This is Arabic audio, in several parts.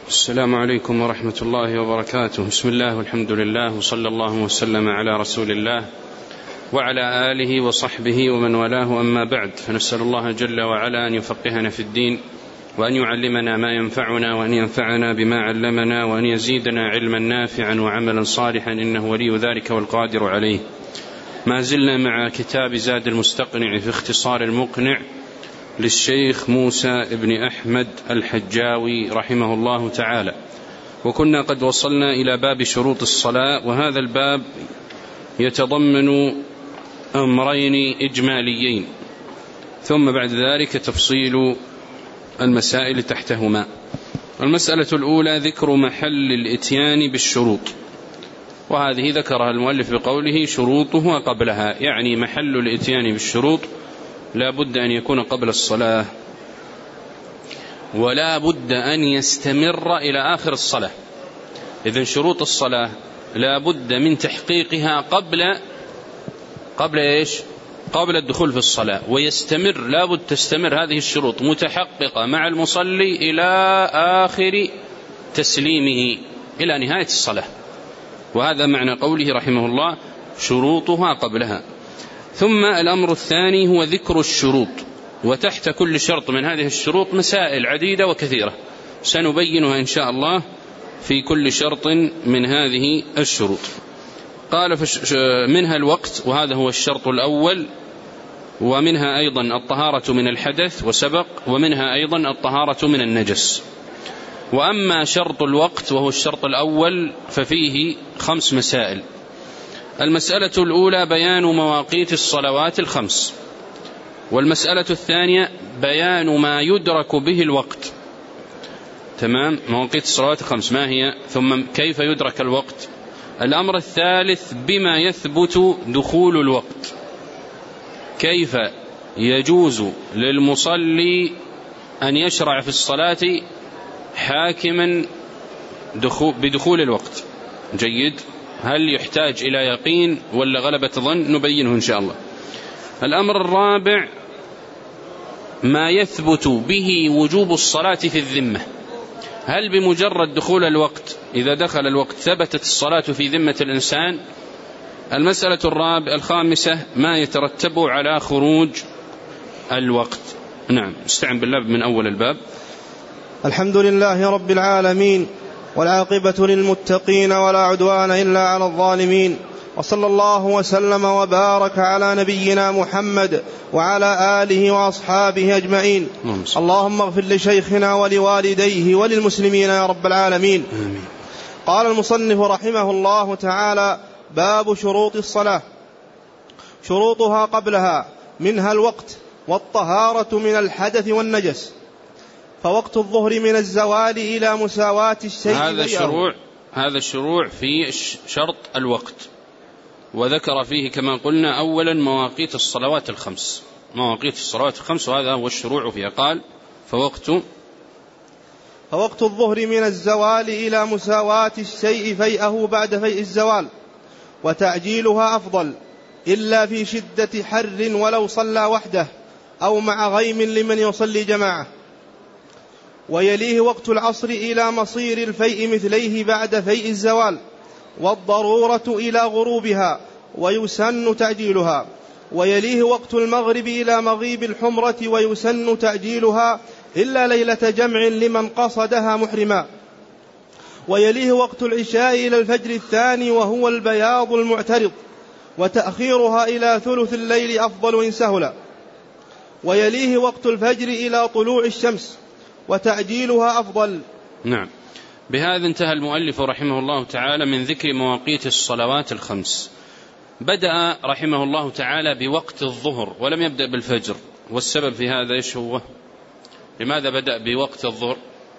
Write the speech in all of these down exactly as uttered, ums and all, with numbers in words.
السلام عليكم ورحمة الله وبركاته. بسم الله والحمد لله وصلى الله وسلم على رسول الله وعلى آله وصحبه ومن والاه، أما بعد، فنسأل الله جل وعلا أن يفقهنا في الدين وأن يعلمنا ما ينفعنا وأن ينفعنا بما علمنا وأن يزيدنا علما نافعا وعملا صالحا، إنه ولي ذلك والقادر عليه. ما زلنا مع كتاب زاد المستقنع في اختصار المقنع للشيخ موسى بن أحمد الحجاوي رحمه الله تعالى، وكنا قد وصلنا إلى باب شروط الصلاة، وهذا الباب يتضمن أمرين إجماليين ثم بعد ذلك تفصيل المسائل تحتهما. المسألة الأولى ذكر محل الإتيان بالشروط، وهذه ذكرها المؤلف بقوله شروطها قبلها، يعني محل الإتيان بالشروط لا بد أن يكون قبل الصلاة، ولا بد أن يستمر إلى آخر الصلاة. إذن شروط الصلاة لا بد من تحقيقها قبل قبل إيش؟ قبل الدخول في الصلاة، ويستمر لا بد تستمر هذه الشروط متحققة مع المصلي إلى آخر تسليمه، إلى نهاية الصلاة. وهذا معنى قوله رحمه الله شروطها قبلها. ثم الأمر الثاني هو ذكر الشروط، وتحت كل شرط من هذه الشروط مسائل عديدة وكثيرة سنبينها إن شاء الله في كل شرط من هذه الشروط. قال منها الوقت، وهذا هو الشرط الأول، ومنها أيضا الطهارة من الحدث وسبق، ومنها أيضا الطهارة من النجس. وأما شرط الوقت وهو الشرط الأول ففيه خمس مسائل. المسألة الأولى بيان مواقيت الصلوات الخمس، والمسألة الثانية بيان ما يدرك به الوقت. تمام، مواقيت الصلوات الخمس ما هي، ثم كيف يدرك الوقت. الأمر الثالث بما يثبت دخول الوقت، كيف يجوز للمصلي أن يشرع في الصلاة حاكما بدخول الوقت. جيد، هل يحتاج إلى يقين ولا غلبة ظن؟ نبينه إن شاء الله. الأمر الرابع ما يثبت به وجوب الصلاة في الذمة، هل بمجرد دخول الوقت إذا دخل الوقت ثبتت الصلاة في ذمة الإنسان؟ المسألة الرابعة الخامسة ما يترتب على خروج الوقت. نعم، استعن بالله من أول الباب. الحمد لله رب العالمين، والعاقبة للمتقين ولا عدوان إلا على الظالمين، وصلى الله وسلم وبارك على نبينا محمد وعلى آله وأصحابه أجمعين. اللهم اغفر لشيخنا ولوالديه وللمسلمين يا رب العالمين. آمين. قال المصنف رحمه الله تعالى: باب شروط الصلاة. شروطها قبلها منها الوقت والطهارة من الحدث والنجس، فوقت الظهر من الزوال إلى مساواة الشيء. هذا الشروع هذا الشروع في شرط الوقت، وذكر فيه كما قلنا أولا مواقيت الصلوات الخمس، مواقيت الصلوات الخمس، وهذا هو الشروع فيها. قال فوقت فوقت الظهر من الزوال إلى مساواة الشيء فيئه بعد فيء الزوال، وتعجيلها أفضل إلا في شدة حر ولو صلى وحده أو مع غيم لمن يصلي جماعة. ويليه وقت العصر إلى مصير الفيء مثليه بعد فيء الزوال، والضرورة إلى غروبها ويسن تعجيلها. ويليه وقت المغرب إلى مغيب الحمرة ويسن تعجيلها إلا ليلة جمع لمن قصدها محرما. ويليه وقت العشاء إلى الفجر الثاني وهو البياض المعترض، وتأخيرها إلى ثلث الليل أفضل إن سهل. ويليه وقت الفجر إلى طلوع الشمس، وتعجيلها أفضل. نعم، بهذا انتهى المؤلف رحمه الله تعالى من ذكر مواقيت الصلوات الخمس. بدأ رحمه الله تعالى بوقت الظهر ولم يبدأ بالفجر، والسبب في هذا إيش هو؟ لماذا بدأ بوقت الظهر؟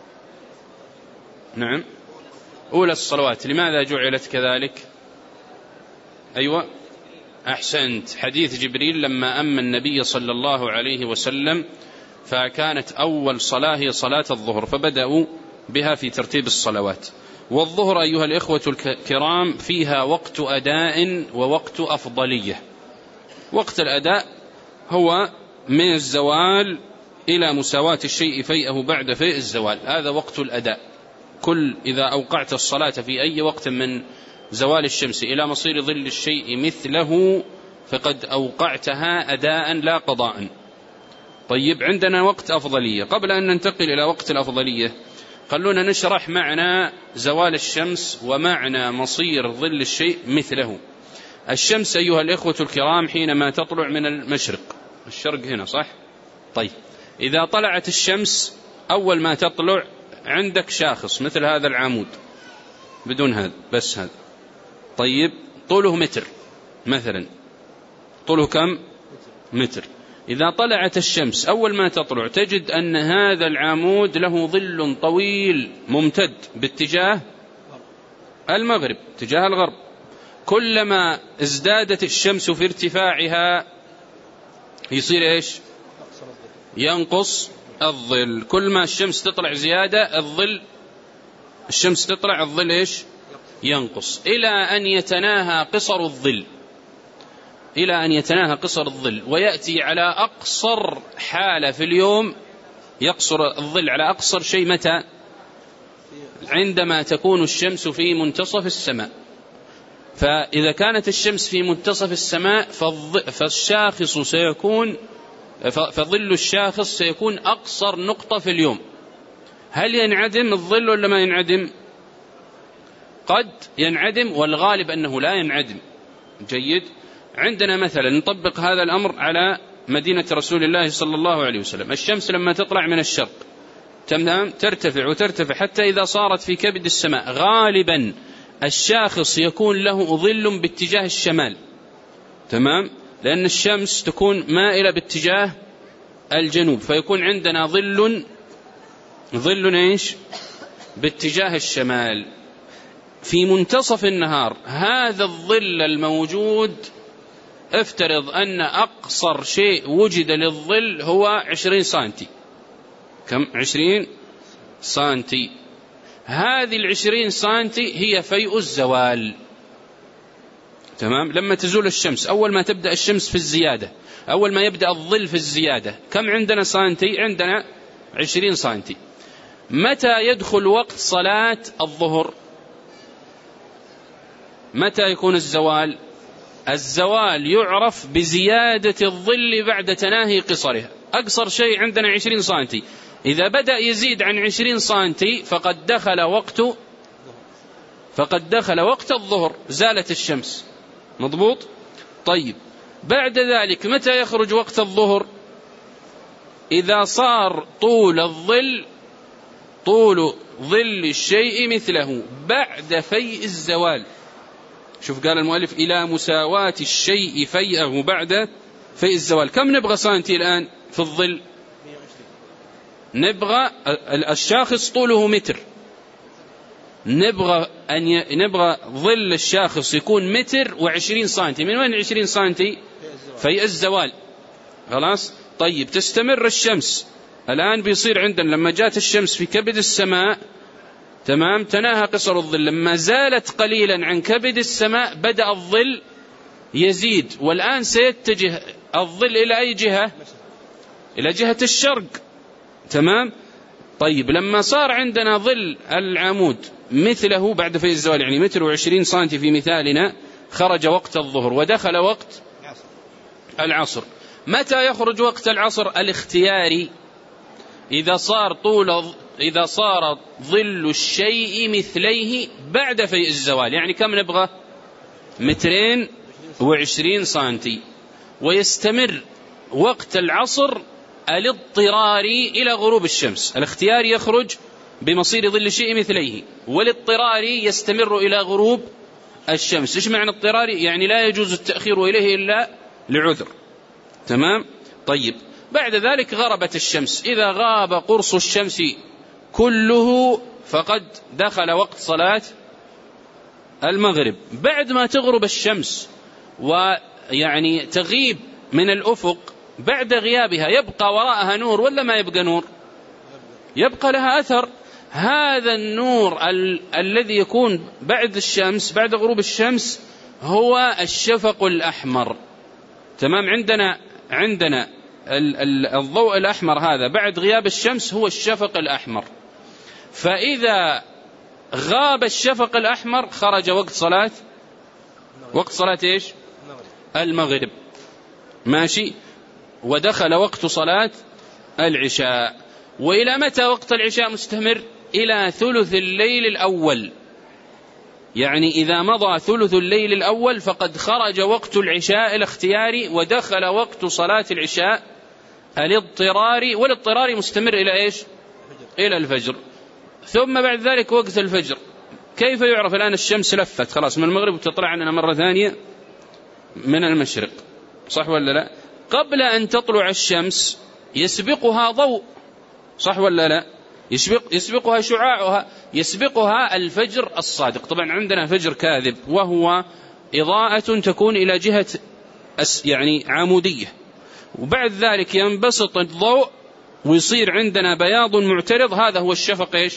نعم، أولى الصلوات، لماذا جعلت كذلك؟ أيوة أحسنت، حديث جبريل لما أما النبي صلى الله عليه وسلم فكانت أول صلاة هي صلاة الظهر، فبدأوا بها في ترتيب الصلوات. والظهر أيها الإخوة الكرام فيها وقت أداء ووقت أفضلية. وقت الأداء هو من الزوال إلى مساواة الشيء فيئه بعد فيء الزوال، هذا وقت الأداء. كل إذا أوقعت الصلاة في أي وقت من زوال الشمس إلى مصير ظل الشيء مثله فقد أوقعتها أداء لا قضاء. طيب، عندنا وقت أفضلية. قبل أن ننتقل إلى وقت الأفضلية خلونا نشرح معنى زوال الشمس ومعنى مصير ظل الشيء مثله. الشمس أيها الإخوة الكرام حينما تطلع من المشرق، الشرق هنا صح؟ طيب، إذا طلعت الشمس أول ما تطلع عندك شاخص مثل هذا العمود بدون هذا، بس هذا. طيب، طوله متر مثلا، طوله كم؟ متر. إذا طلعت الشمس أول ما تطلع تجد أن هذا العمود له ظل طويل ممتد باتجاه المغرب، اتجاه الغرب. كلما ازدادت الشمس في ارتفاعها يصير إيش؟ ينقص الظل. كل ما الشمس تطلع زيادة الظل، الشمس تطلع الظل إيش؟ ينقص، إلى أن يتناهى قصر الظل، إلى أن يتناهى قصر الظل ويأتي على أقصر حالة في اليوم. يقصر الظل على أقصر شيء متى؟ عندما تكون الشمس في منتصف السماء. فإذا كانت الشمس في منتصف السماء فالشاخص سيكون فظل الشاخص سيكون أقصر نقطة في اليوم. هل ينعدم الظل ولا ما ينعدم؟ قد ينعدم، والغالب أنه لا ينعدم. جيد. عندنا مثلا نطبق هذا الأمر على مدينة رسول الله صلى الله عليه وسلم. الشمس لما تطلع من الشرق تمام ترتفع وترتفع حتى إذا صارت في كبد السماء غالبا الشاخص يكون له ظل باتجاه الشمال، تمام، لأن الشمس تكون مائلة باتجاه الجنوب، فيكون عندنا ظل ظل إيش؟ باتجاه الشمال. في منتصف النهار هذا الظل الموجود افترض أن أقصر شيء وجد للظل هو عشرين سنتي. كم؟ عشرين سنتي. هذه العشرين سنتي هي فيء الزوال، تمام. لما تزول الشمس أول ما تبدأ الشمس في الزيادة، أول ما يبدأ الظل في الزيادة، كم عندنا سنتي؟ عندنا عشرين سنتي. متى يدخل وقت صلاة الظهر؟ متى يكون الزوال؟ الزوال يعرف بزيادة الظل بعد تناهي قصرها. أقصر شيء عندنا عشرين سنتي، إذا بدأ يزيد عن عشرين سنتي فقد دخل وقت فقد دخل وقت الظهر، زالت الشمس. مضبوط؟ طيب، بعد ذلك متى يخرج وقت الظهر؟ إذا صار طول الظل طول ظل الشيء مثله بعد فيء الزوال. شوف قال المؤلف إلى مساواة الشيء فيئه بعد فيء الزوال. كم نبغى سنتي الآن في الظل؟ نبغى الشاخص طوله متر، نبغى أن ي... نبغى ظل الشاخص يكون متر وعشرين سنتي. من وين عشرين سنتي؟ فيء الزوال. خلاص. طيب، تستمر الشمس الآن بيصير عندنا لما جاءت الشمس في كبد السماء، تمام، تناهى قصر الظل. لما زالت قليلا عن كبد السماء بدأ الظل يزيد، والآن سيتجه الظل إلى أي جهة؟ إلى جهة الشرق، تمام. طيب، لما صار عندنا ظل العمود مثله بعد فيء الزوال، يعني متر وعشرين سنتي في مثالنا، خرج وقت الظهر ودخل وقت العصر. متى يخرج وقت العصر الاختياري؟ إذا صار طول إذا صار ظل الشيء مثليه بعد فيء الزوال. يعني كم نبغى؟ مترين وعشرين سنتي. ويستمر وقت العصر الاضطراري إلى غروب الشمس. الاختيار يخرج بمصير ظل الشيء مثليه، والاضطراري يستمر إلى غروب الشمس. إيش معنى اضطراري؟ يعني لا يجوز التأخير إليه إلا لعذر، تمام. طيب، بعد ذلك غربت الشمس. إذا غاب قرص الشمس كله فقد دخل وقت صلاة المغرب. بعد ما تغرب الشمس ويعني تغيب من الأفق، بعد غيابها يبقى وراءها نور ولا ما يبقى نور؟ يبقى لها أثر. هذا النور ال- الذي يكون بعد الشمس بعد غروب الشمس هو الشفق الأحمر، تمام. عندنا عندنا ال- ال- الضوء الأحمر هذا بعد غياب الشمس هو الشفق الأحمر. فإذا غاب الشفق الأحمر خرج وقت صلاة وقت صلاة إيش؟ المغرب. ماشي. ودخل وقت صلاة العشاء. وإلى متى وقت العشاء مستمر؟ إلى ثلث الليل الأول. يعني إذا مضى ثلث الليل الأول فقد خرج وقت العشاء الاختياري ودخل وقت صلاة العشاء الاضطراري، والاضطراري مستمر إلى إيش؟ إلى الفجر. ثم بعد ذلك وقت الفجر. كيف يعرف الآن الشمس لفت خلاص من المغرب وتطلع عننا مرة ثانية من المشرق، صح ولا لا؟ قبل أن تطلع الشمس يسبقها ضوء، صح ولا لا؟ يسبق يسبقها شعاعها، يسبقها الفجر الصادق. طبعا عندنا فجر كاذب وهو إضاءة تكون إلى جهة يعني عمودية، وبعد ذلك ينبسط الضوء ويصير عندنا بياض معترض، هذا هو الشفق إيش؟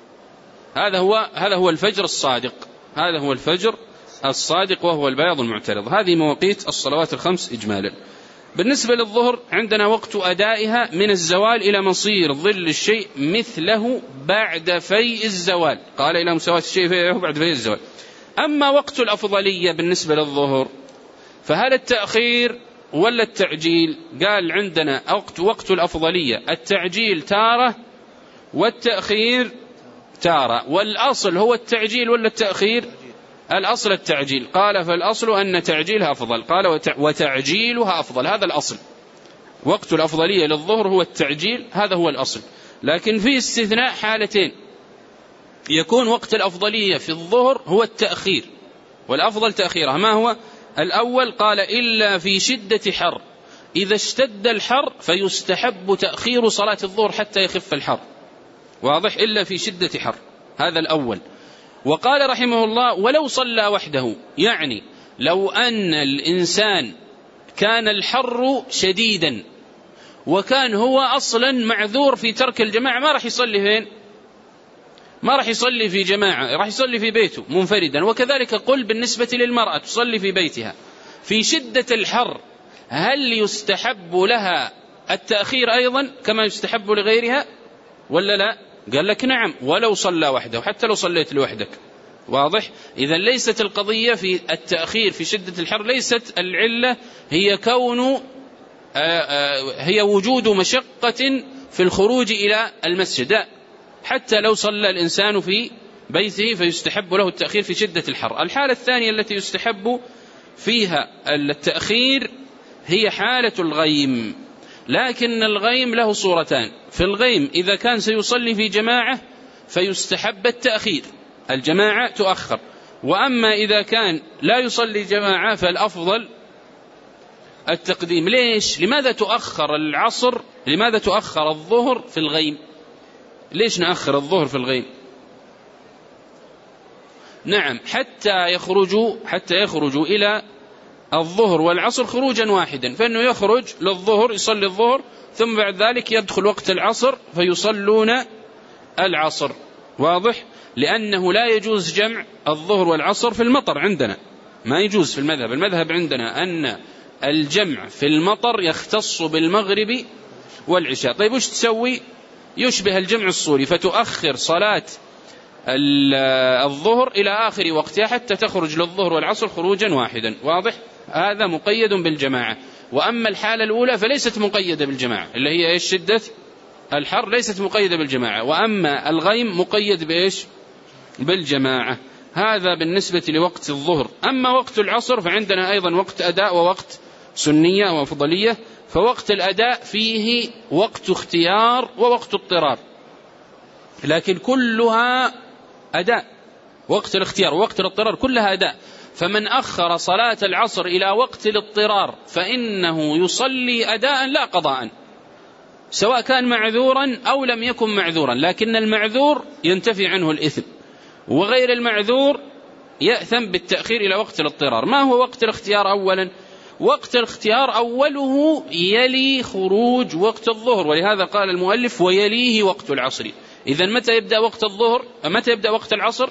هذا هو هذا هو الفجر الصادق، هذا هو الفجر الصادق وهو البياض المعترض. هذه مواقيت الصلوات الخمس إجمالا. بالنسبة للظهر عندنا وقت أدائها من الزوال إلى مصير ظل الشيء مثله بعد فيء الزوال، قال إلى مساواة الشيء فيئه بعد فيء الزوال. أما وقت الأفضلية بالنسبة للظهر فهل التأخير ولا التعجيل؟ قال عندنا وقت وقت الأفضلية التعجيل تارة والتأخير تارة، والأصل هو التعجيل ولا التأخير؟ الأصل التعجيل. قال فالأصل أن تعجيلها أفضل، قال وتعجيلها أفضل، هذا الأصل. وقت الأفضلية للظهر هو التعجيل، هذا هو الأصل. لكن في استثناء حالتين، يكون وقت الأفضلية في الظهر هو التأخير والأفضل تأخيرها. ما هو الأول؟ قال إلا في شدة حر، إذا اشتد الحر فيستحب تأخير صلاة الظهر حتى يخف الحر، واضح؟ إلا في شدة حر، هذا الأول. وقال رحمه الله ولو صلى وحده، يعني لو أن الإنسان كان الحر شديدا وكان هو أصلا معذور في ترك الجماعة، ما راح يصلي فين؟ ما راح يصلي في جماعة، راح يصلي في بيته منفردا. وكذلك قل بالنسبة للمرأة تصلي في بيتها في شدة الحر، هل يستحب لها التأخير أيضا كما يستحب لغيرها ولا لا؟ قال لك نعم ولو صلى وحده، حتى لو صليت لوحدك، واضح؟ إذا ليست القضية في التأخير في شدة الحر، ليست العلة هي كون آآ آآ هي وجود مشقة في الخروج إلى المسجد، لا، حتى لو صلى الإنسان في بيته فيستحب له التأخير في شدة الحر. الحالة الثانية التي يستحب فيها التأخير هي حالة الغيم، لكن الغيم له صورتان. في الغيم إذا كان سيصلي في جماعة فيستحب التأخير، الجماعة تؤخر. وأما إذا كان لا يصلي جماعة فالأفضل التقديم. ليش؟ لماذا تؤخر العصر؟ لماذا تؤخر الظهر في الغيم؟ ليش نأخر الظهر في الغيم؟ نعم حتى يخرجوا حتى يخرجوا إلى الظهر والعصر خروجا واحدا، فإنه يخرج للظهر يصلي الظهر ثم بعد ذلك يدخل وقت العصر فيصلون العصر، واضح؟ لأنه لا يجوز جمع الظهر والعصر في المطر، عندنا ما يجوز في المذهب. المذهب عندنا أن الجمع في المطر يختص بالمغرب والعشاء. طيب وش تسوي؟ يشبه الجمع الصوري، فتؤخر صلاة الظهر إلى آخر وقتها حتى تخرج للظهر والعصر خروجا واحدا، واضح؟ هذا مقيد بالجماعة. وأما الحالة الأولى فليست مقيدة بالجماعة، اللي هي إيش؟ شدة الحر ليست مقيدة بالجماعة. وأما الغيم مقيد بإيش؟ بالجماعة. هذا بالنسبة لوقت الظهر. أما وقت العصر فعندنا أيضا وقت أداء ووقت سنية وأفضلية. فوقت الأداء فيه وقت اختيار ووقت اضطرار، لكن كلها أداء. وقت الاختيار ووقت الاضطرار كلها أداء. فمن أخر صلاة العصر إلى وقت الاضطرار فإنه يصلي أداء لا قضاء، سواء كان معذورا أو لم يكن معذورا، لكن المعذور ينتفي عنه الإثم، وغير المعذور يأثم بالتأخير إلى وقت الاضطرار. ما هو وقت الاختيار؟ أولا وقت الاختيار أوله يلي خروج وقت الظهر، ولهذا قال المؤلف ويليه وقت العصر. إذن متى يبدأ وقت الظهر؟ متى يبدأ وقت العصر؟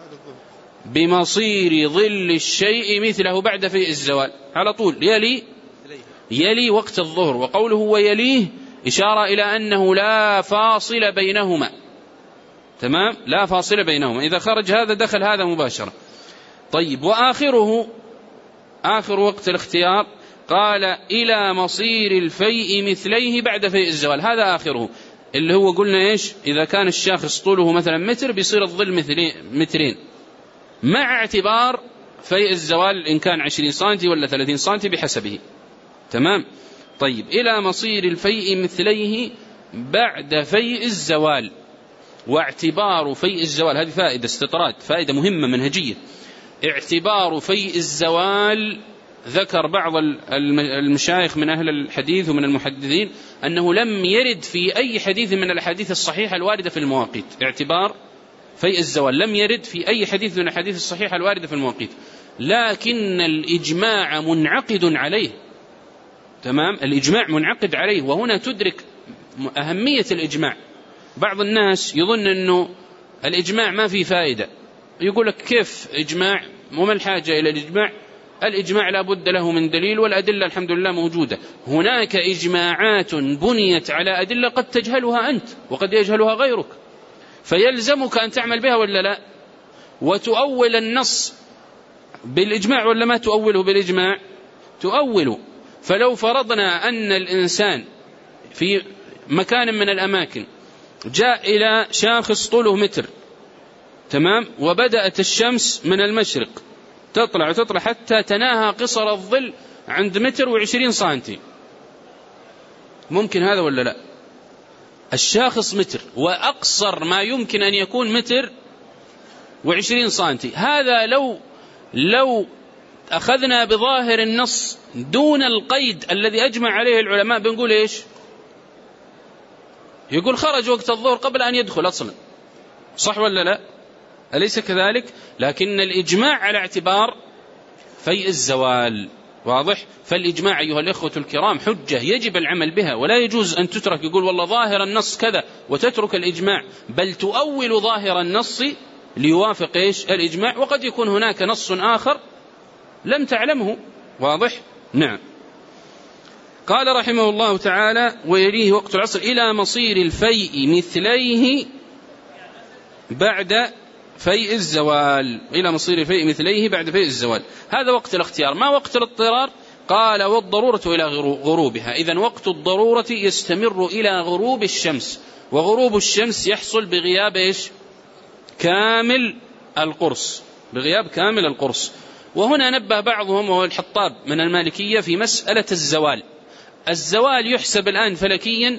بمصير ظل الشيء مثله بعد فيء الزوال، على طول يلي يلي وقت الظهر. وقوله ويليه إشارة إلى أنه لا فاصل بينهما، تمام، لا فاصلة بينهما، إذا خرج هذا دخل هذا مباشرة. طيب، وآخره آخر وقت الاختيار قال إلى مصير الفيء مثليه بعد فيء الزوال، هذا آخره اللي هو قلنا إيش؟ إذا كان الشاخص طوله مثلا متر بيصير الظل مترين مع اعتبار فيء الزوال إن كان عشرين سنتي ولا ثلاثين سنتي بحسبه. تمام. طيب، إلى مصير الفيء مثليه بعد فيء الزوال، واعتبار فيء الزوال، هذه فائدة استطراد، فائدة مهمة منهجية. اعتبار فيء الزوال، ذكر بعض المشايخ من أهل الحديث ومن المحدثين أنه لم يرد في أي حديث من الأحاديث الصحيحة الواردة في المواقيت، اعتبار فيء الزوال لم يرد في أي حديث من الأحاديث الصحيحة الواردة في المواقيت، لكن الإجماع منعقد عليه. تمام، الإجماع منعقد عليه، وهنا تدرك أهمية الإجماع. بعض الناس يظن أنه الإجماع ما فيه فائدة، يقول لك كيف إجماع وما الحاجة إلى الإجماع؟ الإجماع لا بد له من دليل، والأدلة الحمد لله موجودة. هناك إجماعات بنيت على أدلة قد تجهلها أنت وقد يجهلها غيرك، فيلزمك أن تعمل بها ولا لا، وتؤول النص بالإجماع ولا ما تؤوله بالإجماع؟ تؤوله. فلو فرضنا أن الإنسان في مكان من الأماكن جاء إلى شاخص طوله متر، تمام، وبدأت الشمس من المشرق تطلع وتطلع حتى تناهى قصر الظل عند متر وعشرين سنتي، ممكن هذا ولا لا؟ الشاخص متر وأقصر ما يمكن أن يكون متر وعشرين سنتي، هذا لو لو أخذنا بظاهر النص دون القيد الذي أجمع عليه العلماء بنقول إيش؟ يقول خرج وقت الظهر قبل أن يدخل أصلا، صح ولا لا؟ أليس كذلك؟ لكن الإجماع على اعتبار فيء الزوال، واضح؟ فالإجماع أيها الإخوة الكرام حجة يجب العمل بها، ولا يجوز أن تترك يقول والله ظاهر النص كذا وتترك الإجماع، بل تؤول ظاهر النص ليوافق إيش؟ الإجماع، وقد يكون هناك نص آخر لم تعلمه، واضح؟ نعم. قال رحمه الله تعالى ويليه وقت العصر إلى مصير الفيء مثليه بعد فيء الزوال، إلى مصير الفيء مثليه بعد فيء الزوال، هذا وقت الاختيار. ما وقت الاضطرار؟ قال والضرورة إلى غروبها، إذن وقت الضرورة يستمر إلى غروب الشمس، وغروب الشمس يحصل بغياب إيش؟ كامل القرص، بغياب كامل القرص. وهنا نبه بعضهم وهو الحطاب من المالكية في مسألة الزوال. الزوال يحسب الآن فلكيا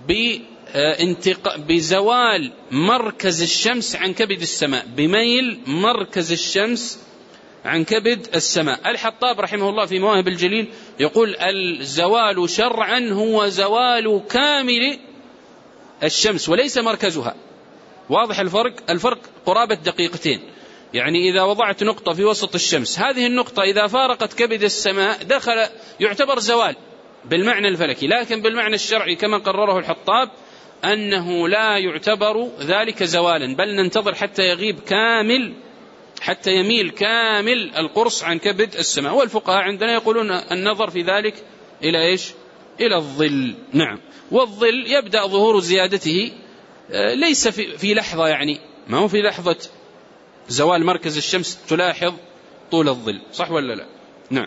بزوال مركز الشمس عن كبد السماء، بميل مركز الشمس عن كبد السماء. الحطاب رحمه الله في مواهب الجليل يقول الزوال شرعا هو زوال كامل الشمس وليس مركزها. واضح الفرق؟ الفرق قرابة دقيقتين، يعني إذا وضعت نقطة في وسط الشمس، هذه النقطة إذا فارقت كبد السماء دخل يعتبر زوال بالمعنى الفلكي، لكن بالمعنى الشرعي كما قرره الحطاب أنه لا يعتبر ذلك زوالا، بل ننتظر حتى يغيب كامل، حتى يميل كامل القرص عن كبد السماء. والفقهاء عندنا يقولون النظر في ذلك إلى إيش؟ إلى الظل. نعم، والظل يبدأ ظهور زيادته ليس في, في لحظة، يعني ما هو في لحظة زوال مركز الشمس تلاحظ طول الظل، صح ولا لا؟ نعم.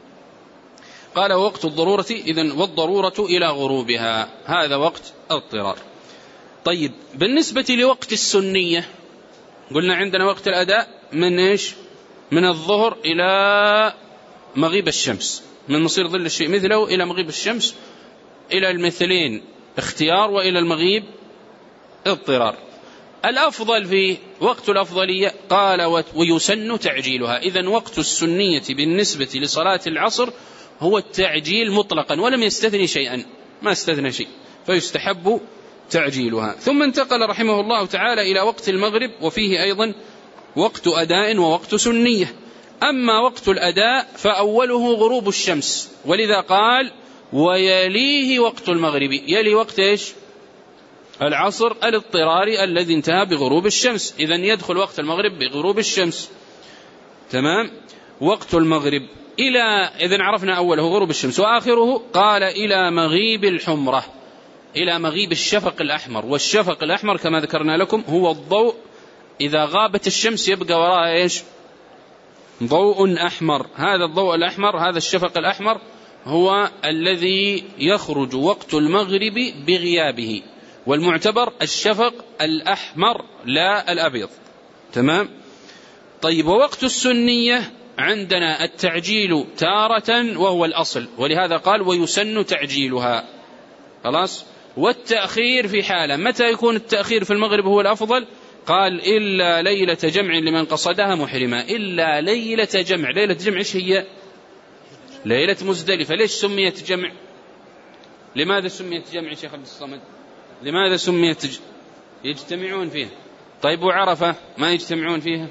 قال وقت الضرورة، إذن والضرورة إلى غروبها، هذا وقت اضطرار. طيب، بالنسبة لوقت السنية قلنا عندنا وقت الأداء من إيش؟ من الظهر إلى مغيب الشمس، من مصير ظل الشيء مثله إلى مغيب الشمس، إلى المثلين اختيار وإلى المغيب اضطرار. الأفضل في وقت الأفضلية قال ويسن تعجيلها، إذن وقت السنية بالنسبة لصلاة العصر هو التعجيل مطلقا ولم يستثني شيئا، ما استثنى شيء، فيستحب تعجيلها. ثم انتقل رحمه الله تعالى إلى وقت المغرب، وفيه أيضا وقت أداء ووقت سنية. أما وقت الأداء فأوله غروب الشمس، ولذا قال ويليه وقت المغرب، يلي وقت إيش؟ العصر الاضطراري الذي انتهى بغروب الشمس، إذن يدخل وقت المغرب بغروب الشمس. تمام. وقت المغرب إلى، إذن عرفنا أوله غروب الشمس، وآخره قال إلى مغيب الحمرة، إلى مغيب الشفق الأحمر. والشفق الأحمر كما ذكرنا لكم هو الضوء إذا غابت الشمس يبقى وراء إيش؟ ضوء أحمر. هذا الضوء الأحمر، هذا الشفق الأحمر هو الذي يخرج وقت المغرب بغيابه، والمعتبر الشفق الأحمر لا الأبيض. تمام؟ طيب، ووقت السنية عندنا التعجيل تارة وهو الأصل، ولهذا قال ويسن تعجيلها. خلاص؟ والتأخير في حالة. متى يكون التأخير في المغرب هو الأفضل؟ قال إلا ليلة جمع لمن قصدها محرما. إلا ليلة جمع. ليلة جمع إيش هي؟ ليلة مزدلفة. ليش سميت جمع؟ لماذا سميت جمع شيخ عبد الصمد؟ لماذا سميت ج... يجتمعون فيها. طيب، وعرفة ما يجتمعون فيها؟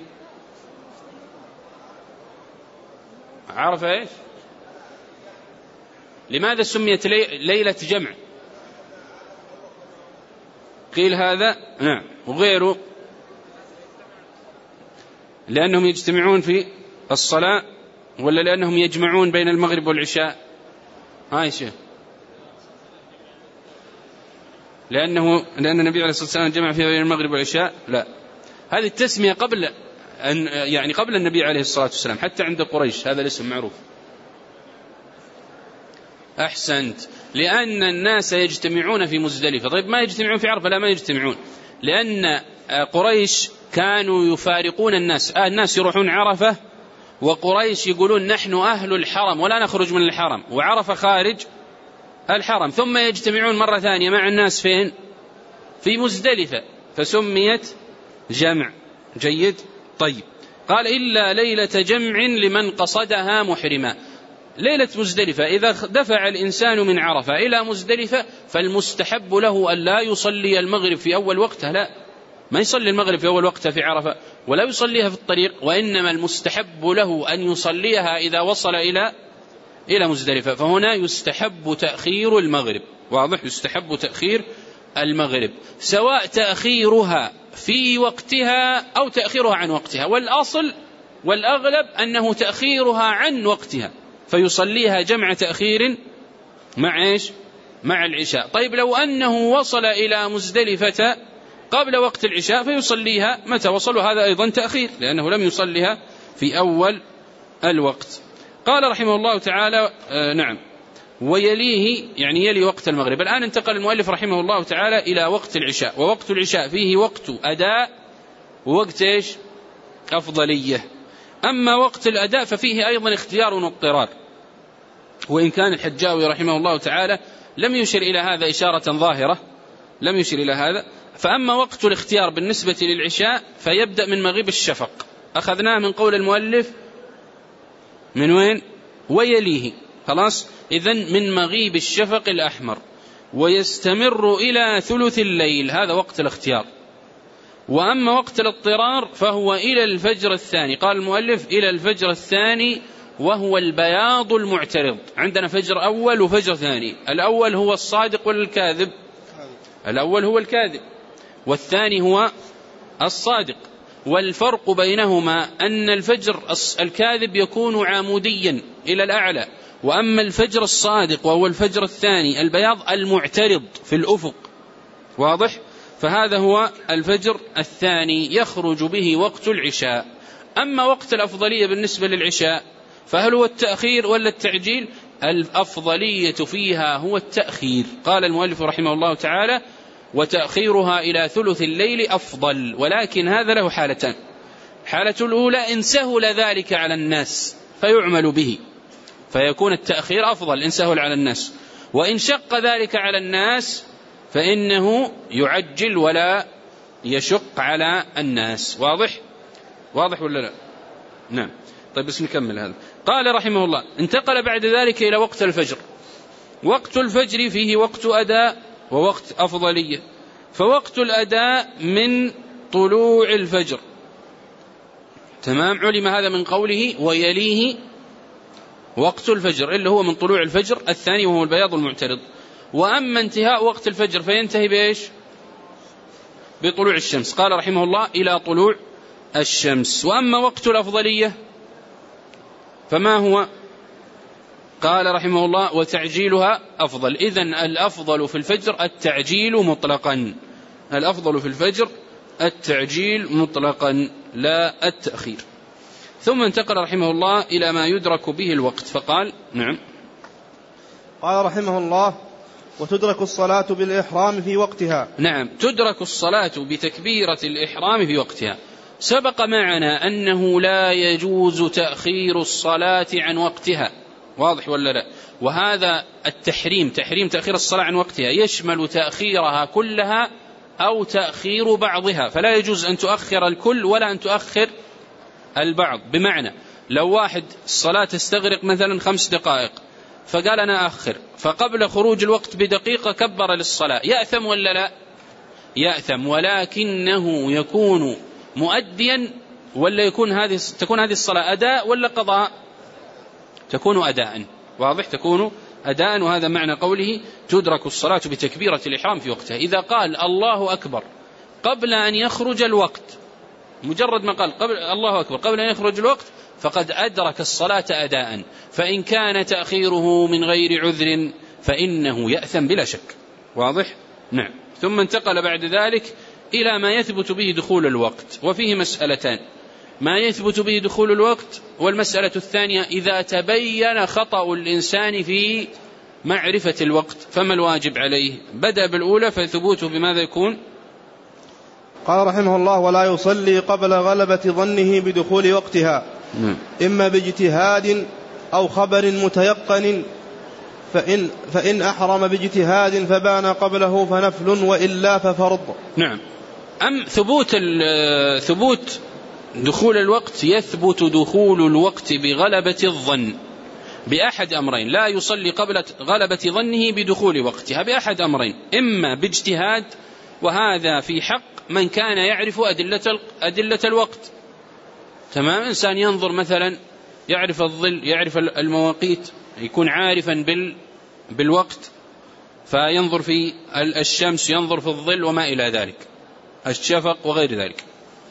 عرفة إيش؟ لماذا سميت لي... ليلة جمع؟ قيل هذا نعم، وغيره لأنهم يجتمعون في الصلاة، ولا لأنهم يجمعون بين المغرب والعشاء؟ هاي شيء لأنه لأن النبي عليه الصلاة والسلام جمع في بين المغرب والعشاء؟ لا، هذه التسمية قبل أن يعني قبل النبي عليه الصلاة والسلام، حتى عند قريش هذا الاسم معروف. أحسنت، لأن الناس يجتمعون في مزدلفة. طيب، ما يجتمعون في عرفة؟ لا، ما يجتمعون، لأن قريش كانوا يفارقون الناس. آه الناس يروحون عرفة، وقريش يقولون نحن أهل الحرم ولا نخرج من الحرم، وعرفة خارج الحرم، ثم يجتمعون مرة ثانية مع الناس فين؟ في مزدلفة، فسميت جمع. جيد. طيب، قال إلا ليلة جمع لمن قصدها محرما. ليلة مزدلفة إذا دفع الإنسان من عرفة إلى مزدلفة فالمستحب له أن لا يصلي المغرب في أول وقته، لا، ما يصلي المغرب في أول وقته في عرفة، ولا يصليها في الطريق، وإنما المستحب له أن يصليها إذا وصل إلى إلى مزدلفة. فهنا يستحب تأخير المغرب. واضح؟ يستحب تأخير المغرب، سواء تأخيرها في وقتها أو تأخيرها عن وقتها، والأصل والأغلب أنه تأخيرها عن وقتها، فيصليها جمع تأخير مع إيش؟ مع العشاء. طيب، لو أنه وصل إلى مزدلفة قبل وقت العشاء فيصليها متى وصل، هذا أيضا تأخير لأنه لم يصليها في أول الوقت. قال رحمه الله تعالى آه نعم ويليه، يعني يلي وقت المغرب. الآن انتقل المؤلف رحمه الله تعالى إلى وقت العشاء. ووقت العشاء فيه وقت أداء ووقت إيش؟ أفضلية. أما وقت الأداء ففيه أيضا اختيار واضطرار، وإن كان الحجاوي رحمه الله تعالى لم يشر إلى هذا إشارة ظاهرة، لم يشر إلى هذا. فأما وقت الاختيار بالنسبة للعشاء فيبدأ من مغيب الشفق، أخذناه من قول المؤلف من وين؟ ويليه. خلاص، إذن من مغيب الشفق الأحمر، ويستمر إلى ثلث الليل، هذا وقت الاختيار. وأما وقت الاضطرار فهو إلى الفجر الثاني. قال المؤلف إلى الفجر الثاني، وهو البياض المعترض. عندنا فجر أول وفجر ثاني. الأول هو الصادق ولا الكاذب؟ الأول هو الكاذب، والثاني هو الصادق. والفرق بينهما أن الفجر الكاذب يكون عموديا إلى الأعلى، وأما الفجر الصادق وهو الفجر الثاني البياض المعترض في الأفق. واضح؟ فهذا هو الفجر الثاني يخرج به وقت العشاء. أما وقت الأفضلية بالنسبة للعشاء فهل هو التأخير ولا التعجيل؟ الأفضلية فيها هو التأخير. قال المؤلف رحمه الله تعالى وتأخيرها إلى ثلث الليل أفضل، ولكن هذا له حالتان. حالة الأولى إن سهل ذلك على الناس فيعمل به فيكون التأخير أفضل إن سهل على الناس، وإن شق ذلك على الناس فإنه يعجل ولا يشق على الناس. واضح؟ واضح ولا لا؟ نعم. طيب بس نكمل هذا. قال رحمه الله انتقل بعد ذلك إلى وقت الفجر. وقت الفجر فيه وقت أداء ووقت أفضلية. فوقت الأداء من طلوع الفجر. تمام، علم هذا من قوله ويليه وقت الفجر اللي هو من طلوع الفجر الثاني وهو البياض المعترض. وأما انتهاء وقت الفجر فينتهي بإيش؟ بطلوع الشمس. قال رحمه الله إلى طلوع الشمس. وأما وقت الأفضلية فما هو؟ قال رحمه الله وتعجيلها أفضل. إذن الأفضل في الفجر التعجيل مطلقا، الأفضل في الفجر التعجيل مطلقا لا التأخير. ثم انتقل رحمه الله إلى ما يدرك به الوقت فقال نعم. قال رحمه الله وتدرك الصلاة بالإحرام في وقتها. نعم، تدرك الصلاة بتكبيرة الإحرام في وقتها. سبق معنا أنه لا يجوز تأخير الصلاة عن وقتها، واضح ولا لا؟ وهذا التحريم تحريم تأخير الصلاة عن وقتها يشمل تأخيرها كلها أو تأخير بعضها، فلا يجوز أن تؤخر الكل ولا أن تؤخر البعض. بمعنى لو واحد الصلاة تستغرق مثلا خمس دقائق فقال أنا أخر، فقبل خروج الوقت بدقيقة كبر للصلاة، يأثم ولا لا؟ يأثم، ولكنه يكون مؤديا ولا يكون هذه تكون هذه الصلاة أداء ولا قضاء؟ تكون أداء، واضح، تكون أداء. وهذا معنى قوله تدرك الصلاة بتكبيرة الإحرام في وقتها. إذا قال الله أكبر قبل أن يخرج الوقت، مجرد ما قال قبل الله أكبر قبل أن يخرج الوقت فقد أدرك الصلاة أداء. فإن كان تأخيره من غير عذر فإنه يأثم بلا شك، واضح؟ نعم. ثم انتقل بعد ذلك إلى ما يثبت به دخول الوقت، وفيه مسألتان: ما يثبت به دخول الوقت، والمسألة الثانية إذا تبين خطأ الإنسان في معرفة الوقت فما الواجب عليه. بدأ بالأولى فثبوته بماذا يكون؟ قال رحمه الله ولا يصلي قبل غلبة ظنه بدخول وقتها إما باجتهاد أو خبر متيقن، فإن, فإن أحرم باجتهاد فبان قبله فنفل وإلا ففرض. نعم. أم ثبوت ثبوت دخول الوقت يثبت دخول الوقت بغلبة الظن بأحد أمرين: لا يصلي قبل غلبة ظنه بدخول وقتها بأحد أمرين، إما باجتهاد، وهذا في حق من كان يعرف أدلة, أدلة الوقت. تمام، إنسان ينظر مثلا يعرف الظل، يعرف المواقيت، يكون عارفا بال بالوقت، فينظر في الشمس، ينظر في الظل وما إلى ذلك، الشفق وغير ذلك،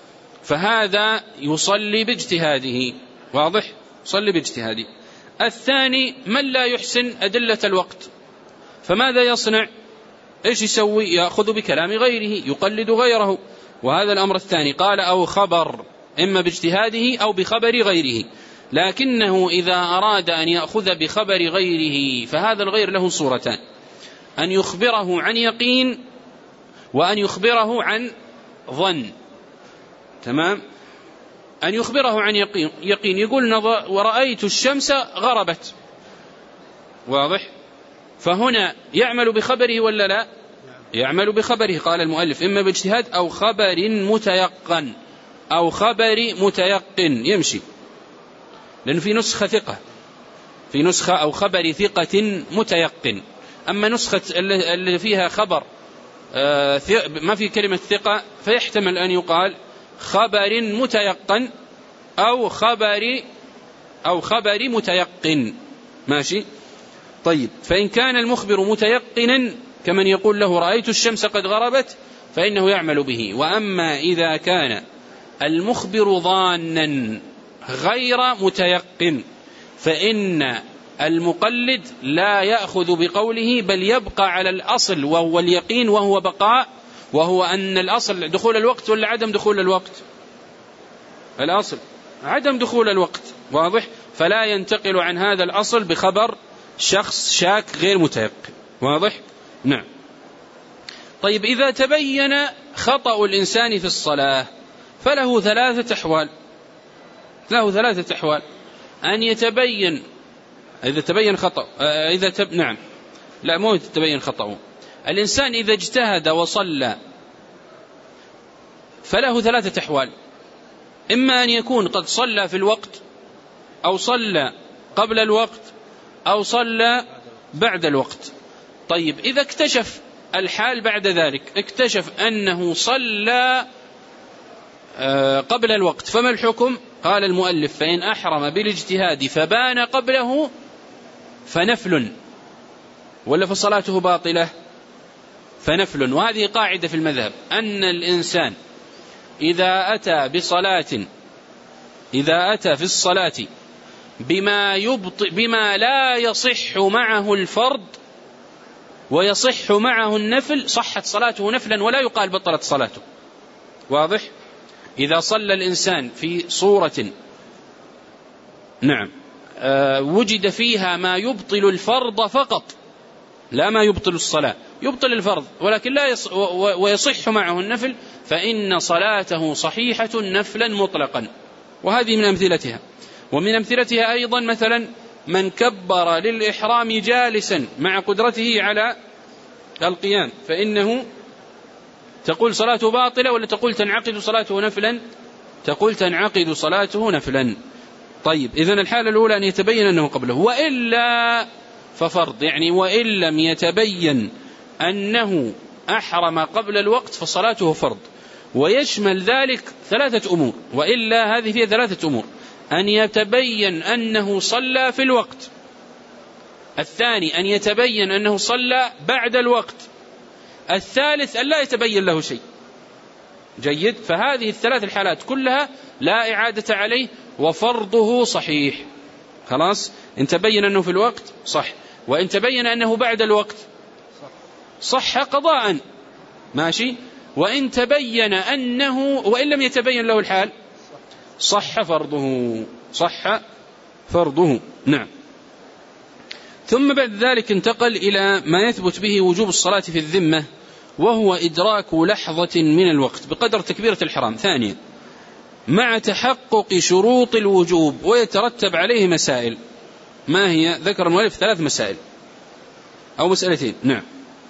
فهذا يصلي باجتهاده، واضح، يصلي باجتهاده. الثاني من لا يحسن أدلة الوقت، فماذا يصنع؟ إيش يسوي؟ يأخذ بكلام غيره، يقلد غيره، وهذا الأمر الثاني. قال أو خبر، إما باجتهاده أو بخبر غيره، لكنه إذا أراد أن يأخذ بخبر غيره فهذا الغير له صورتان: أن يخبره عن يقين وأن يخبره عن ظن. تمام، أن يخبره عن يقين, يقين يقول ورأيت الشمس غربت، واضح، فهنا يعمل بخبره ولا لا؟ يعمل بخبره. قال المؤلف إما باجتهاد أو خبر متيقن، أو خبر متيقن يمشي، لأن في نسخة ثقة، في نسخة أو خبر ثقة متيقن. أما نسخة اللي فيها خبر ما في كلمة ثقة فيحتمل أن يقال خبر متيقن أو خبر أو خبر متيقن، ماشي. طيب، فإن كان المخبر متيقنا كمن يقول له رأيت الشمس قد غربت فإنه يعمل به. وأما إذا كان المخبر ظانا غير متيقن فإن المقلد لا يأخذ بقوله، بل يبقى على الأصل وهو اليقين، وهو بقاء، وهو أن الأصل دخول الوقت ولا عدم دخول الوقت؟ الأصل عدم دخول الوقت، واضح، فلا ينتقل عن هذا الأصل بخبر شخص شاك غير متيقن، واضح. نعم. طيب، إذا تبين خطأ الإنسان في الصلاة فله ثلاثة أحوال، له ثلاثة أحوال: أن يتبين إذا تبين خطأ إذا تب... نعم لا مو تبين خطأه. الإنسان إذا اجتهد وصلى فله ثلاثة أحوال: إما أن يكون قد صلى في الوقت، أو صلى قبل الوقت، أو صلى بعد الوقت. طيب، إذا اكتشف الحال بعد ذلك، اكتشف أنه صلى قبل الوقت، فما الحكم؟ قال المؤلف فإن أحرم بالاجتهاد فبان قبله فنفل، ولا فصلاته باطلة؟ فنفل. وهذه قاعدة في المذهب، أن الإنسان إذا أتى بصلاة إذا أتى في الصلاة بما, يبطئ بما لا يصح معه الفرض ويصح معه النفل صحت صلاته نفلا ولا يقال بطلت صلاته. واضح؟ إذا صلى الإنسان في صورة نعم أه وجد فيها ما يبطل الفرض فقط لا ما يبطل الصلاة، يبطل الفرض ولكن لا يص ويصح معه النفل، فإن صلاته صحيحة نفلا مطلقا. وهذه من أمثلتها. ومن أمثلتها أيضا مثلا من كبر للإحرام جالسا مع قدرته على القيام فإنه تقول صلاته باطلة ولا تقول تنعقد صلاته نفلا؟ تقول تنعقد صلاته نفلا. طيب إذن الحالة الأولى أن يتبين أنه قبله، وإلا ففرض، يعني وإن لم يتبين أنه أحرم قبل الوقت فصلاته فرض. ويشمل ذلك ثلاثة أمور، وإلا هذه فيها ثلاثة أمور: أن يتبين أنه صلى في الوقت، الثاني أن يتبين أنه صلى بعد الوقت، الثالث أن لا يتبين له شيء. جيد؟ فهذه الثلاث الحالات كلها لا إعادة عليه وفرضه صحيح. خلاص؟ إن تبين أنه في الوقت صح، وإن تبين أنه بعد الوقت صح قضاء ماشي، وإن تبين أنه وإن لم يتبين له الحال صح فرضه صح فرضه. نعم. ثم بعد ذلك انتقل إلى ما يثبت به وجوب الصلاة في الذمة، وهو إدراك لحظة من الوقت بقدر تكبيرة الحرام ثانيا مع تحقق شروط الوجوب، ويترتب عليه مسائل. ما هي؟ ذكر المؤلف ثلاث مسائل أو مسألتين. نعم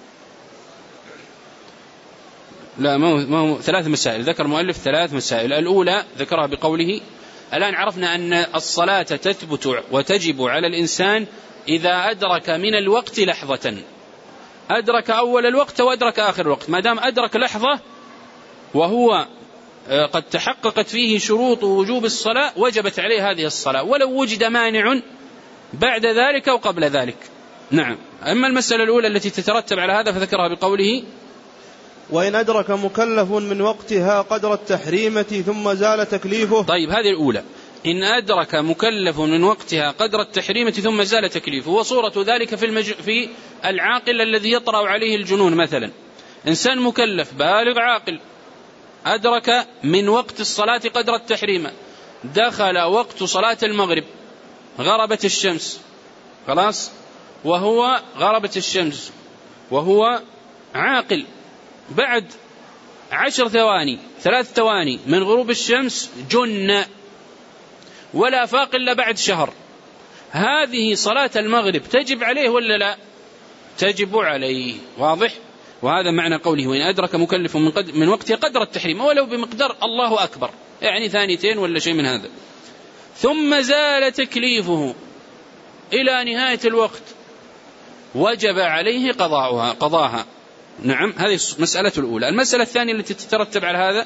لا ما هو, ما هو ثلاث مسائل. ذكر المؤلف ثلاث مسائل. الأولى ذكرها بقوله: الآن عرفنا أن الصلاة تثبت وتجب على الإنسان إذا أدرك من الوقت لحظة، أدرك أول الوقت وأدرك آخر الوقت. ما دام أدرك لحظة وهو قد تحققت فيه شروط وجوب الصلاة وجبت عليه هذه الصلاة، ولو وجد مانع بعد ذلك أو قبل ذلك. نعم. أما المسألة الأولى التي تترتب على هذا فذكرها بقوله: وإن أدرك مكلف من وقتها قدر التحريمة ثم زال تكليفه. طيب هذه الأولى، إن أدرك مكلف من وقتها قدر التحريمة ثم زال تكليفه. وصورة ذلك في, المج... في العاقل الذي يطرأ عليه الجنون مثلا. إنسان مكلف بالغ عاقل أدرك من وقت الصلاة قدر التحريمة، دخل وقت صلاة المغرب، غربت الشمس، خلاص، وهو غربت الشمس وهو عاقل، بعد عشر ثواني ثلاث ثواني من غروب الشمس جن ولا فاق إلا بعد شهر، هذه صلاة المغرب تجب عليه ولا لا؟ تجب عليه. واضح؟ وهذا معنى قوله: وإن أدرك مكلف من, قد من وقته قدر التحريم، ولو بمقدار الله أكبر، يعني ثانيتين ولا شيء من هذا، ثم زال تكليفه إلى نهاية الوقت وجب عليه قضاءها قضاها. نعم. هذه المسألة الأولى. المسألة الثانية التي تترتب على هذا: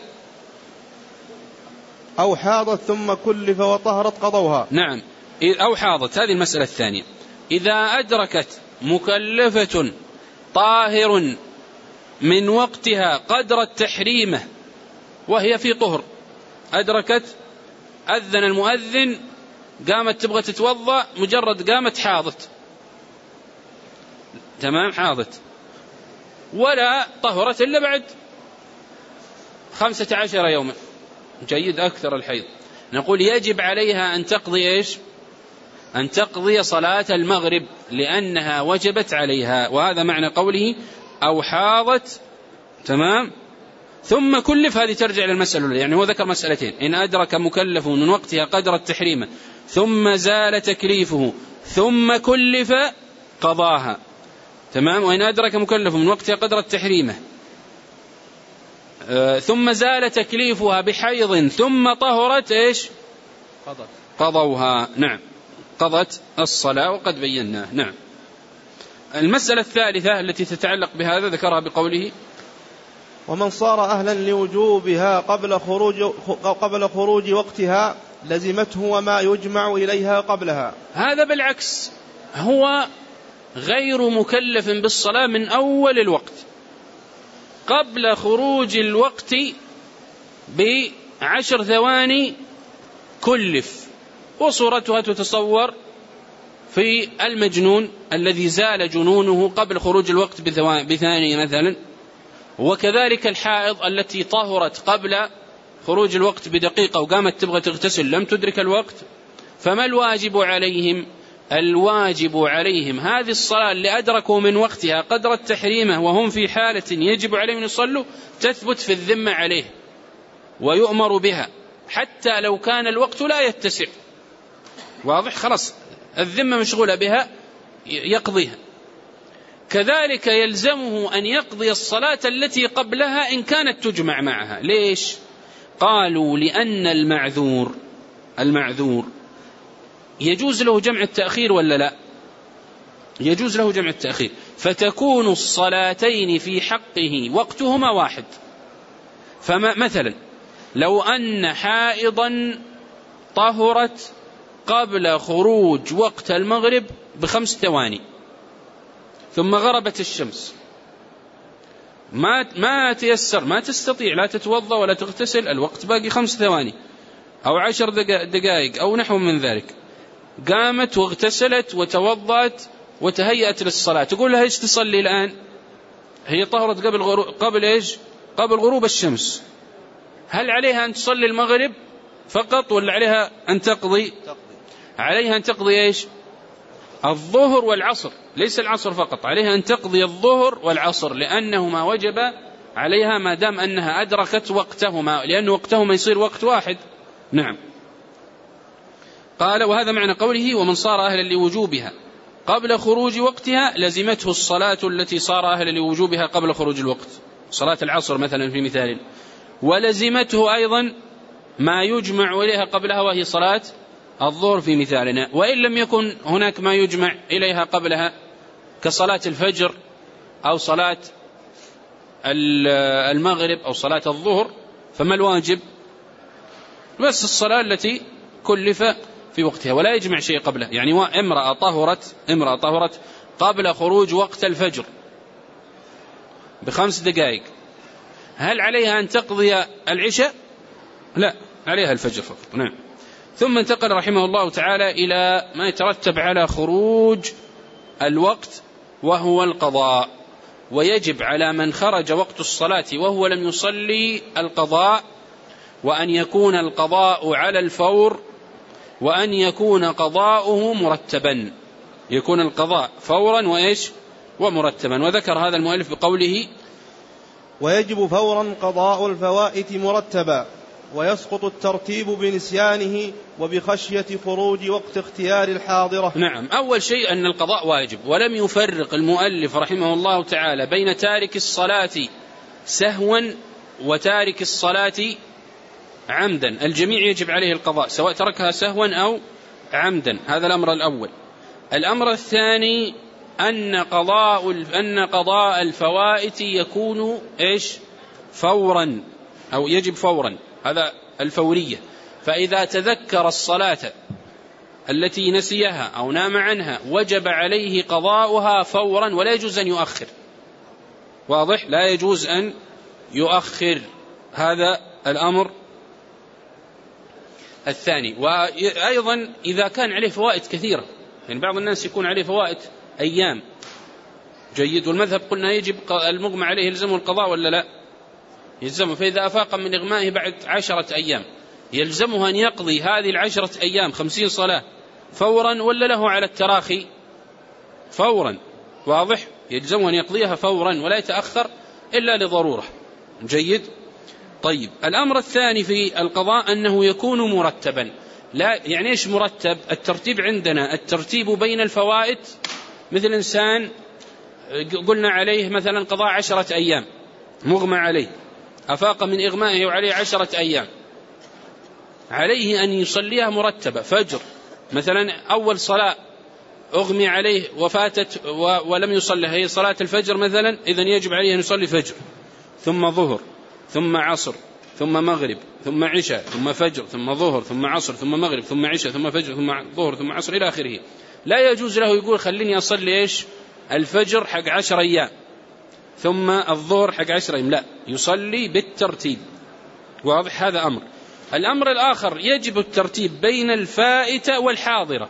أو حاضت ثم كلف وطهرت قضوها. نعم. أو حاضت، هذه المسألة الثانية. إذا أدركت مكلفة طاهر من وقتها قدر التحريمة وهي في طهر، أدركت، أذن المؤذن، قامت تبغى تتوضأ، مجرد قامت حاضت، تمام، حاضت، ولا طهرت إلا بعد خمسة عشر يوما، جيد، أكثر الحيض، نقول يجب عليها أن تقضي إيش؟ أن تقضي صلاة المغرب لأنها وجبت عليها. وهذا معنى قوله: أو حاضت، تمام، ثم كلف. هذه ترجع للمسألة الأولى، يعني هو ذكر مسألتين: إن أدرك مكلف من وقتها قدر التحريم ثم زال تكليفه ثم كلف قضاها، تمام. وإن أدرك مكلف من وقتها قدر التحريم آه ثم زال تكليفها بحيض ثم طهرت إيش؟ قضت قضوها. نعم، قضت الصلاة، وقد بيناه. نعم. المسألة الثالثة التي تتعلق بهذا ذكرها بقوله: ومن صار أهلا لوجوبها قبل خروج قبل خروج وقتها لزمته وما يجمع إليها قبلها. هذا بالعكس، هو غير مكلف بالصلاة من أول الوقت، قبل خروج الوقت بعشر ثواني كلف، وصورتها تتصور في المجنون الذي زال جنونه قبل خروج الوقت بثانية مثلا، وكذلك الحائض التي طهرت قبل خروج الوقت بدقيقة وقامت تبغى تغتسل لم تدرك الوقت. فما الواجب عليهم؟ الواجب عليهم هذه الصلاة اللي أدركوا من وقتها قدر التحريمة وهم في حالة يجب عليهم يصلوا تثبت في الذمة عليه ويؤمر بها حتى لو كان الوقت لا يتسع. واضح؟ خلاص الذمة مشغولة بها يقضيها. كذلك يلزمه أن يقضي الصلاة التي قبلها إن كانت تجمع معها. ليش؟ قالوا لأن المعذور المعذور يجوز له جمع التأخير ولا لا؟ يجوز له جمع التأخير، فتكون الصلاتين في حقه وقتهما واحد. فمثلا لو أن حائضا طهرت قبل خروج وقت المغرب بخمس ثواني ثم غربت الشمس، ما ما تيسر، ما تستطيع لا تتوضأ ولا تغتسل، الوقت باقي خمس ثواني أو عشر دقائق أو نحو من ذلك، قامت واغتسلت وتوضأت وتهيأت للصلاة، تقول لها إيش تصلي الآن؟ هي طهرت قبل غروب قبل إيش؟ قبل غروب الشمس. هل عليها أن تصلي المغرب فقط ولا عليها أن تقضي؟ عليها أن تقضي إيش؟ الظهر والعصر، ليس العصر فقط، عليها أن تقضي الظهر والعصر لأنهما وجب عليها ما دام أنها أدركت وقتهما، لأن وقتهما يصير وقت واحد. نعم. قال وهذا معنى قوله ومن صار أهلا لوجوبها قبل خروج وقتها لزمته الصلاة التي صار أهلا لوجوبها قبل خروج الوقت، صلاة العصر مثلا في مثال، ولزمته أيضا ما يجمع إليها قبلها وهي صلاة الظهر في مثالنا. وإن لم يكن هناك ما يجمع إليها قبلها كصلاة الفجر أو صلاة المغرب أو صلاة الظهر، فما الواجب؟ بس الصلاة التي كلف في وقتها ولا يجمع شيء قبله. يعني امرأة طهرت امرأة طهرت قبل خروج وقت الفجر بخمس دقائق، هل عليها أن تقضي العشاء؟ لا، عليها الفجر فقط. نعم. ثم انتقل رحمه الله تعالى إلى ما يترتب على خروج الوقت وهو القضاء. ويجب على من خرج وقت الصلاة وهو لم يصلي القضاء، وأن يكون القضاء على الفور، وأن يكون قضاؤه مرتبا، يكون القضاء فورا وإيش ومرتبا. وذكر هذا المؤلف بقوله ويجب فورا قضاء الفوائت مرتبا، ويسقط الترتيب بنسيانه وبخشية خروج وقت اختيار الحاضرة. نعم. أول شيء أن القضاء واجب، ولم يفرق المؤلف رحمه الله تعالى بين تارك الصلاة سهوا وتارك الصلاة عمدا، الجميع يجب عليه القضاء سواء تركها سهوا أو عمدا. هذا الأمر الأول. الأمر الثاني أن قضاء أن قضاء الفوائت يكون إيش فورا أو يجب فورا، هذا الفورية. فإذا تذكر الصلاة التي نسيها أو نام عنها وجب عليه قضاؤها فورا ولا يجوز أن يؤخر. واضح؟ لا يجوز أن يؤخر. هذا الأمر الثاني. وأيضا إذا كان عليه فوائد كثيرة، يعني بعض الناس يكون عليه فوائد أيام، جيد، والمذهب قلنا يجب المغمى عليه يلزمه القضاء ولا لا؟ يلزمه. فإذا أفاق من إغمائه بعد عشرة أيام يلزمه أن يقضي هذه العشرة أيام خمسين صلاة فورا ولا له على التراخي؟ فورا. واضح؟ يلزمه أن يقضيها فورا ولا يتأخر إلا لضرورة. جيد. طيب، الأمر الثاني في القضاء أنه يكون مرتبا. لا، يعني إيش مرتب؟ الترتيب عندنا الترتيب بين الفوائد، مثل إنسان قلنا عليه مثلا قضاء عشرة أيام مغمى عليه، أفاق من إغمائه وعليه عشرة أيام، عليه أن يصليها مرتبة. فجر مثلا، أول صلاة أغمي عليه وفاتت ولم يصلي هي صلاة الفجر مثلا، إذن يجب عليه أن يصلي فجر ثم ظهر ثم عصر ثم مغرب ثم عشاء ثم فجر ثم ظهر ثم عصر ثم مغرب ثم عشاء ثم فجر ثم ظهر ثم عصر إلى آخره. لا يجوز له يقول خليني أصلي إيش الفجر حق عشر أيام ثم الظهر حق عشر أيام، لا، يصلي بالترتيب. واضح؟ هذا أمر. الأمر الآخر يجب الترتيب بين الفائتة والحاضرة.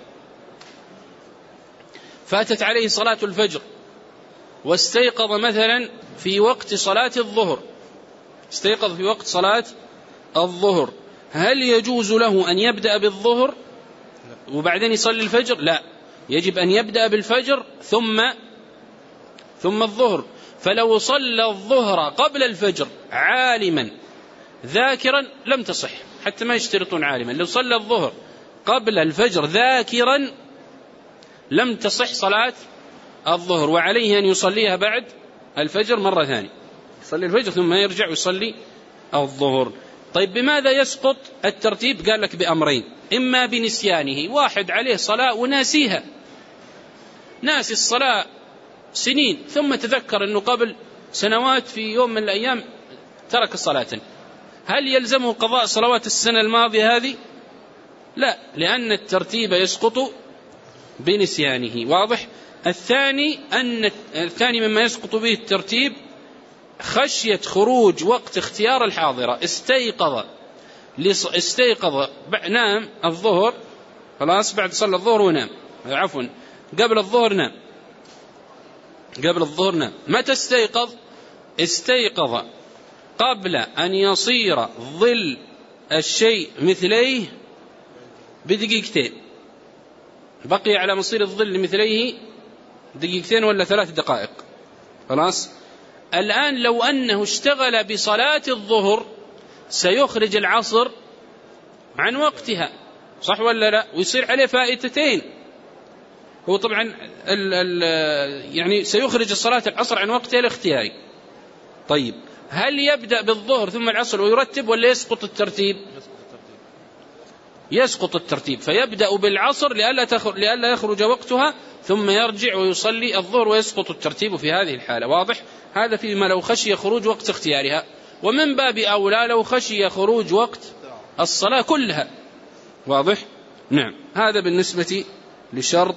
فاتت عليه صلاة الفجر واستيقظ مثلا في وقت صلاة الظهر، استيقظ في وقت صلاة الظهر، هل يجوز له أن يبدأ بالظهر وبعدين يصلي الفجر؟ لا، يجب أن يبدأ بالفجر ثم ثم الظهر. فلو صلى الظهر قبل الفجر عالما ذاكرا لم تصح، حتى ما يشترطون عالما، لو صلى الظهر قبل الفجر ذاكرا لم تصح صلاة الظهر، وعليه أن يصليها بعد الفجر مرة ثانية، يصلي الفجر ثم يرجع ويصلي الظهر. طيب بماذا يسقط الترتيب؟ قال لك بأمرين، إما بنسيانه، واحد عليه صلاة وناسيها، ناسي الصلاة سنين ثم تذكر أنه قبل سنوات في يوم من الأيام ترك الصلاة، هل يلزمه قضاء صلوات السنة الماضية هذه؟ لا، لأن الترتيب يسقط بنسيانه. واضح؟ الثاني أن الثاني مما يسقط به الترتيب خشية خروج وقت اختيار الحاضرة. استيقظ استيقظ نام الظهر، خلاص بعد صلى الظهر ونام، عفوا قبل الظهر نام، قبل الظهر نام، متى استيقظ؟ استيقظ قبل أن يصير ظل الشيء مثليه بدقيقتين، بقي على مصير الظل مثليه دقيقتين ولا ثلاث دقائق، خلاص. الآن لو أنه اشتغل بصلاة الظهر سيخرج العصر عن وقتها، صح ولا لا؟ ويصير عليه فائتتين، هو طبعا ال ال يعني سيخرج الصلاة العصر عن وقتها الاختياري. طيب هل يبدأ بالظهر ثم العصر ويرتب ولا يسقط الترتيب؟ يسقط الترتيب، فيبدأ بالعصر لئلا يخرج وقتها ثم يرجع ويصلي الظهر ويسقط الترتيب في هذه الحالة. واضح؟ هذا فيما لو خشي خروج وقت اختيارها، ومن باب أولى لو خشي خروج وقت الصلاة كلها. واضح؟ نعم. هذا بالنسبة لشرط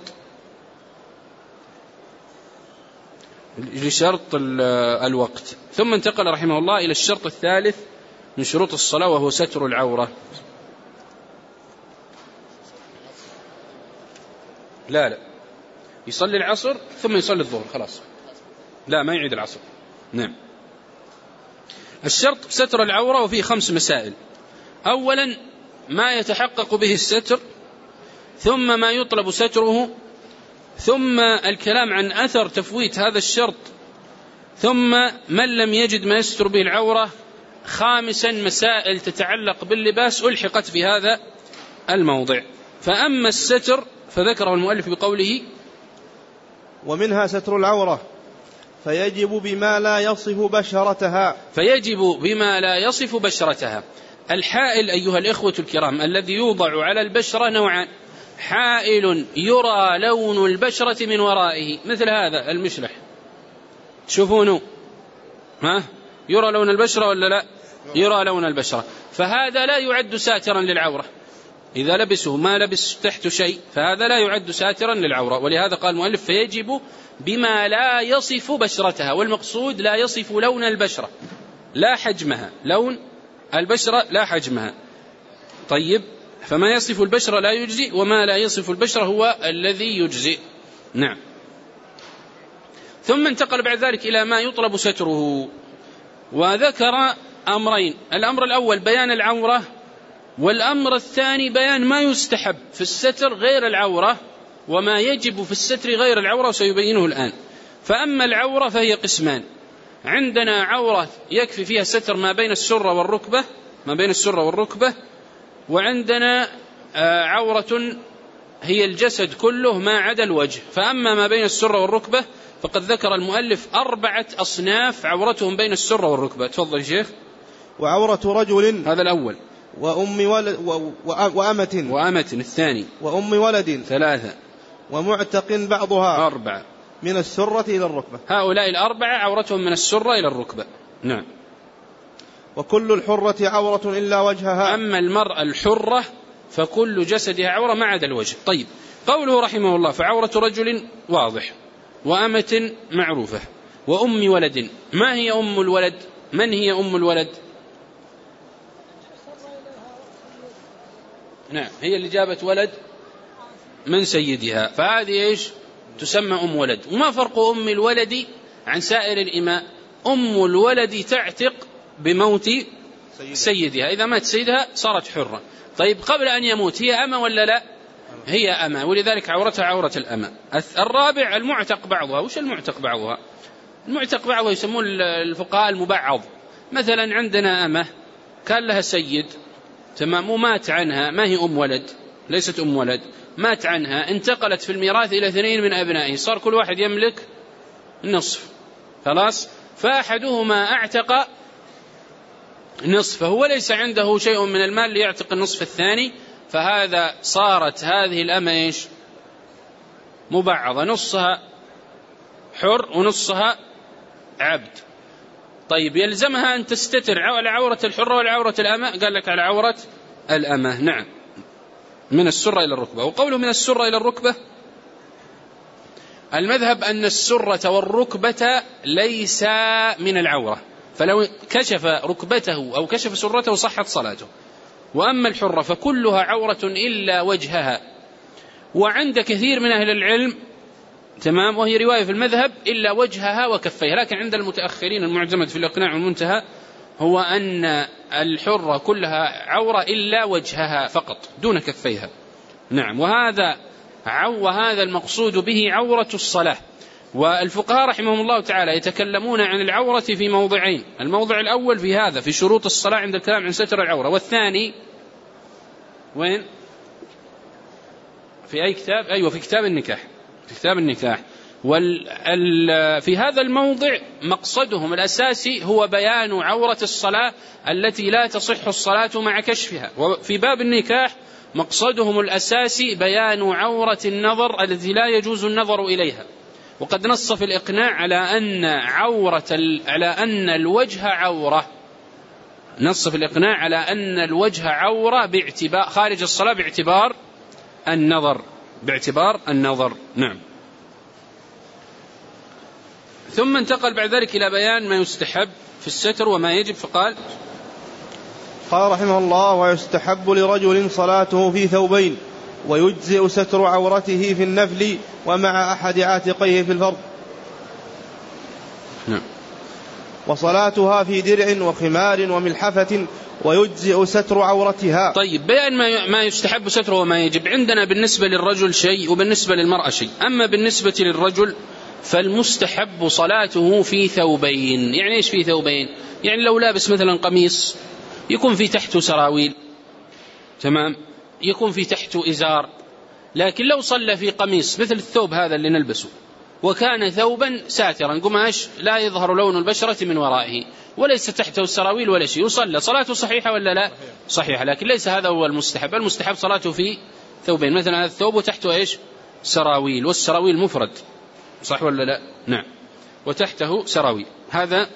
لشرط الوقت. ثم انتقل رحمه الله إلى الشرط الثالث من شروط الصلاة وهو ستر العورة. لا لا يصلي العصر ثم يصلي الظهر، خلاص، لا ما يعيد العصر. نعم. الشرط ستر العورة وفيه خمس مسائل. أولا ما يتحقق به الستر، ثم ما يطلب ستره، ثم الكلام عن أثر تفويت هذا الشرط، ثم من لم يجد ما يستر به العورة، خامسا مسائل تتعلق باللباس ألحقت في هذا الموضع. فأما الستر فذكره المؤلف بقوله: ومنها ستر العورة فيجب بما لا يصف بشرتها. فيجب بما لا يصف بشرتها. الحائل أيها الإخوة الكرام الذي يوضع على البشرة نوعان: حائل يرى لون البشرة من ورائه، مثل هذا المشلح تشوفونه، ها يرى لون البشرة ولا لا؟ يرى لون البشرة، فهذا لا يعد ساترا للعورة، إذا لبسه ما لبس تحت شيء فهذا لا يعد ساترا للعورة. ولهذا قال المؤلف: فيجب بما لا يصف بشرتها، والمقصود لا يصف لون البشرة لا حجمها، لون البشرة لا حجمها. طيب، فما يصف البشرة لا يجزئ، وما لا يصف البشرة هو الذي يجزئ. نعم. ثم انتقل بعد ذلك إلى ما يطلب ستره، وذكر أمرين: الأمر الأول بيان العورة، والأمر الثاني بيان ما يستحب في الستر غير العورة وما يجب في الستر غير العورة، وسيبينه الآن. فأما العورة فهي قسمان: عندنا عورة يكفي فيها ستر ما بين السرة والركبة، ما بين السرة والركبة، وعندنا عورة هي الجسد كله ما عدا الوجه. فأما ما بين السرة والركبة فقد ذكر المؤلف أربعة أصناف عورتهم بين السرة والركبة. تفضل شيخ. وعورة رجل، هذا الأول، وأم ولد وأمة وأمة الثاني، وأم ولد ثلاثة، ومعتق بعضها أربعة، من السرة إلى الركبة. هؤلاء الأربعة عورتهم من السرة إلى الركبة. نعم. وكل الحرة عورة إلا وجهها. أما المرأة الحرة فكل جسدها عورة ما عدا الوجه. طيب، قوله رحمه الله: فعورة رجل واضح، وأمة معروفة، وأم ولد. ما هي أم الولد؟ من هي أم الولد؟ نعم هي اللي جابت ولد من سيدها، فهذه إيش تسمى أم ولد. وما فرق أم الولد عن سائر الإماء؟ أم الولد تعتق بموت سيدها، إذا مات سيدها صارت حرة. طيب قبل أن يموت هي أمة ولا لا؟ هي أمة، ولذلك عورتها عورة الأمة. الرابع المعتق بعضها. وش المعتق بعضها؟ المعتق بعضها يسمون الفقهاء المبعض. مثلا عندنا أمة كان لها سيد تمام ومات عنها، ما هي أم ولد، ليست أم ولد، مات عنها، انتقلت في الميراث إلى اثنين من أبنائه، صار كل واحد يملك نصف، خلاص، فأحدهما أعتق نصفه وليس عنده شيء من المال ليعتق النصف الثاني، فهذا صارت هذه الأمة إيش مبعضة، نصها حر ونصها عبد. طيب يلزمها أن تستتر على عورة الحرة والعورة الأمة؟ قال لك على عورة الأمة. نعم من السرة إلى الركبة. وقوله من السرة إلى الركبة، المذهب أن السرة والركبة ليس من العورة، فلو كشف ركبته أو كشف سرته صحت صلاته. وأما الحرة فكلها عورة إلا وجهها، وعند كثير من أهل العلم تمام وهي رواية في المذهب إلا وجهها وكفيها، لكن عند المتأخرين المعتمد في الإقناع والمنتهى هو أن الحرة كلها عورة إلا وجهها فقط دون كفيها. نعم وهذا وهذا المقصود به عورة الصلاة. والفقهاء رحمهم الله تعالى يتكلمون عن العورة في موضعين، الموضع الأول في هذا في شروط الصلاة عند الكلام عن ستر العورة، والثاني وين؟ في أي كتاب؟ أيوة في كتاب النكاح، في كتاب النكاح. وفي هذا الموضع مقصدهم الأساسي هو بيان عورة الصلاة التي لا تصح الصلاة مع كشفها. وفي باب النكاح مقصدهم الأساسي بيان عورة النظر التي لا يجوز النظر إليها. وقد نص في الإقناع على أن عورة على أن الوجه عورة، نص في الإقناع على أن الوجه عورة باعتبار خارج الصلاة باعتبار النظر، باعتبار النظر. نعم. ثم انتقل بعد ذلك إلى بيان ما يستحب في الستر وما يجب، فقال قال رحمه الله: ويستحب لرجل صلاته في ثوبين، ويجزئ ستر عورته في النفل ومع أحد عاتقيه في الفرض. نعم. وصلاتها في درع وخمار وملحفة، ويجزئ ستر عورتها. طيب بيان ما يستحب ستره وما يجب. عندنا بالنسبة للرجل شيء وبالنسبة للمرأة شيء. أما بالنسبة للرجل فالمستحب صلاته في ثوبين. يعني إيش في ثوبين؟ يعني لو لابس مثلا قميص يكون في تحته سراويل، تمام، يكون في تحته إزار. لكن لو صلى في قميص مثل الثوب هذا اللي نلبسه وكان ثوبا ساترا قماش لا يظهر لون البشرة من ورائه وليس تحته السراويل ولا شيء، يصلى صلاته صحيحة ولا لا؟ صحيحة. لكن ليس هذا هو المستحب. المستحب صلاته في ثوبين، مثلا هذا الثوب وتحته إيش؟ سراويل، والسراويل مفرد، صح ولا لا؟ نعم. وتحته سراويل. هذا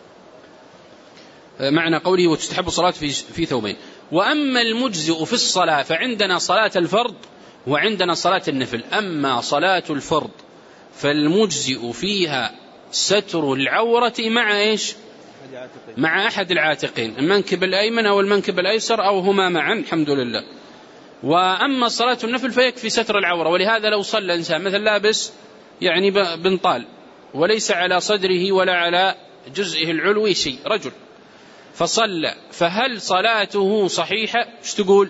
معنى قوله وتستحب صلاة في, في ثوبين. وأما المجزئ في الصلاة فعندنا صلاة الفرض وعندنا صلاة النفل. أما صلاة الفرض فالمجزئ فيها ستر العورة مع إيش؟ مع أحد العاتقين، المنكب الأيمن أو المنكب الأيسر أو هما معا، الحمد لله. وأما صلاة النفل فيكفي ستر العورة. ولهذا لو صلى إنسان مثل لابس يعني بنطال وليس على صدره ولا على جزئه العلوي شيء، رجل فصلى، فهل صلاته صحيحة؟ ايش تقول؟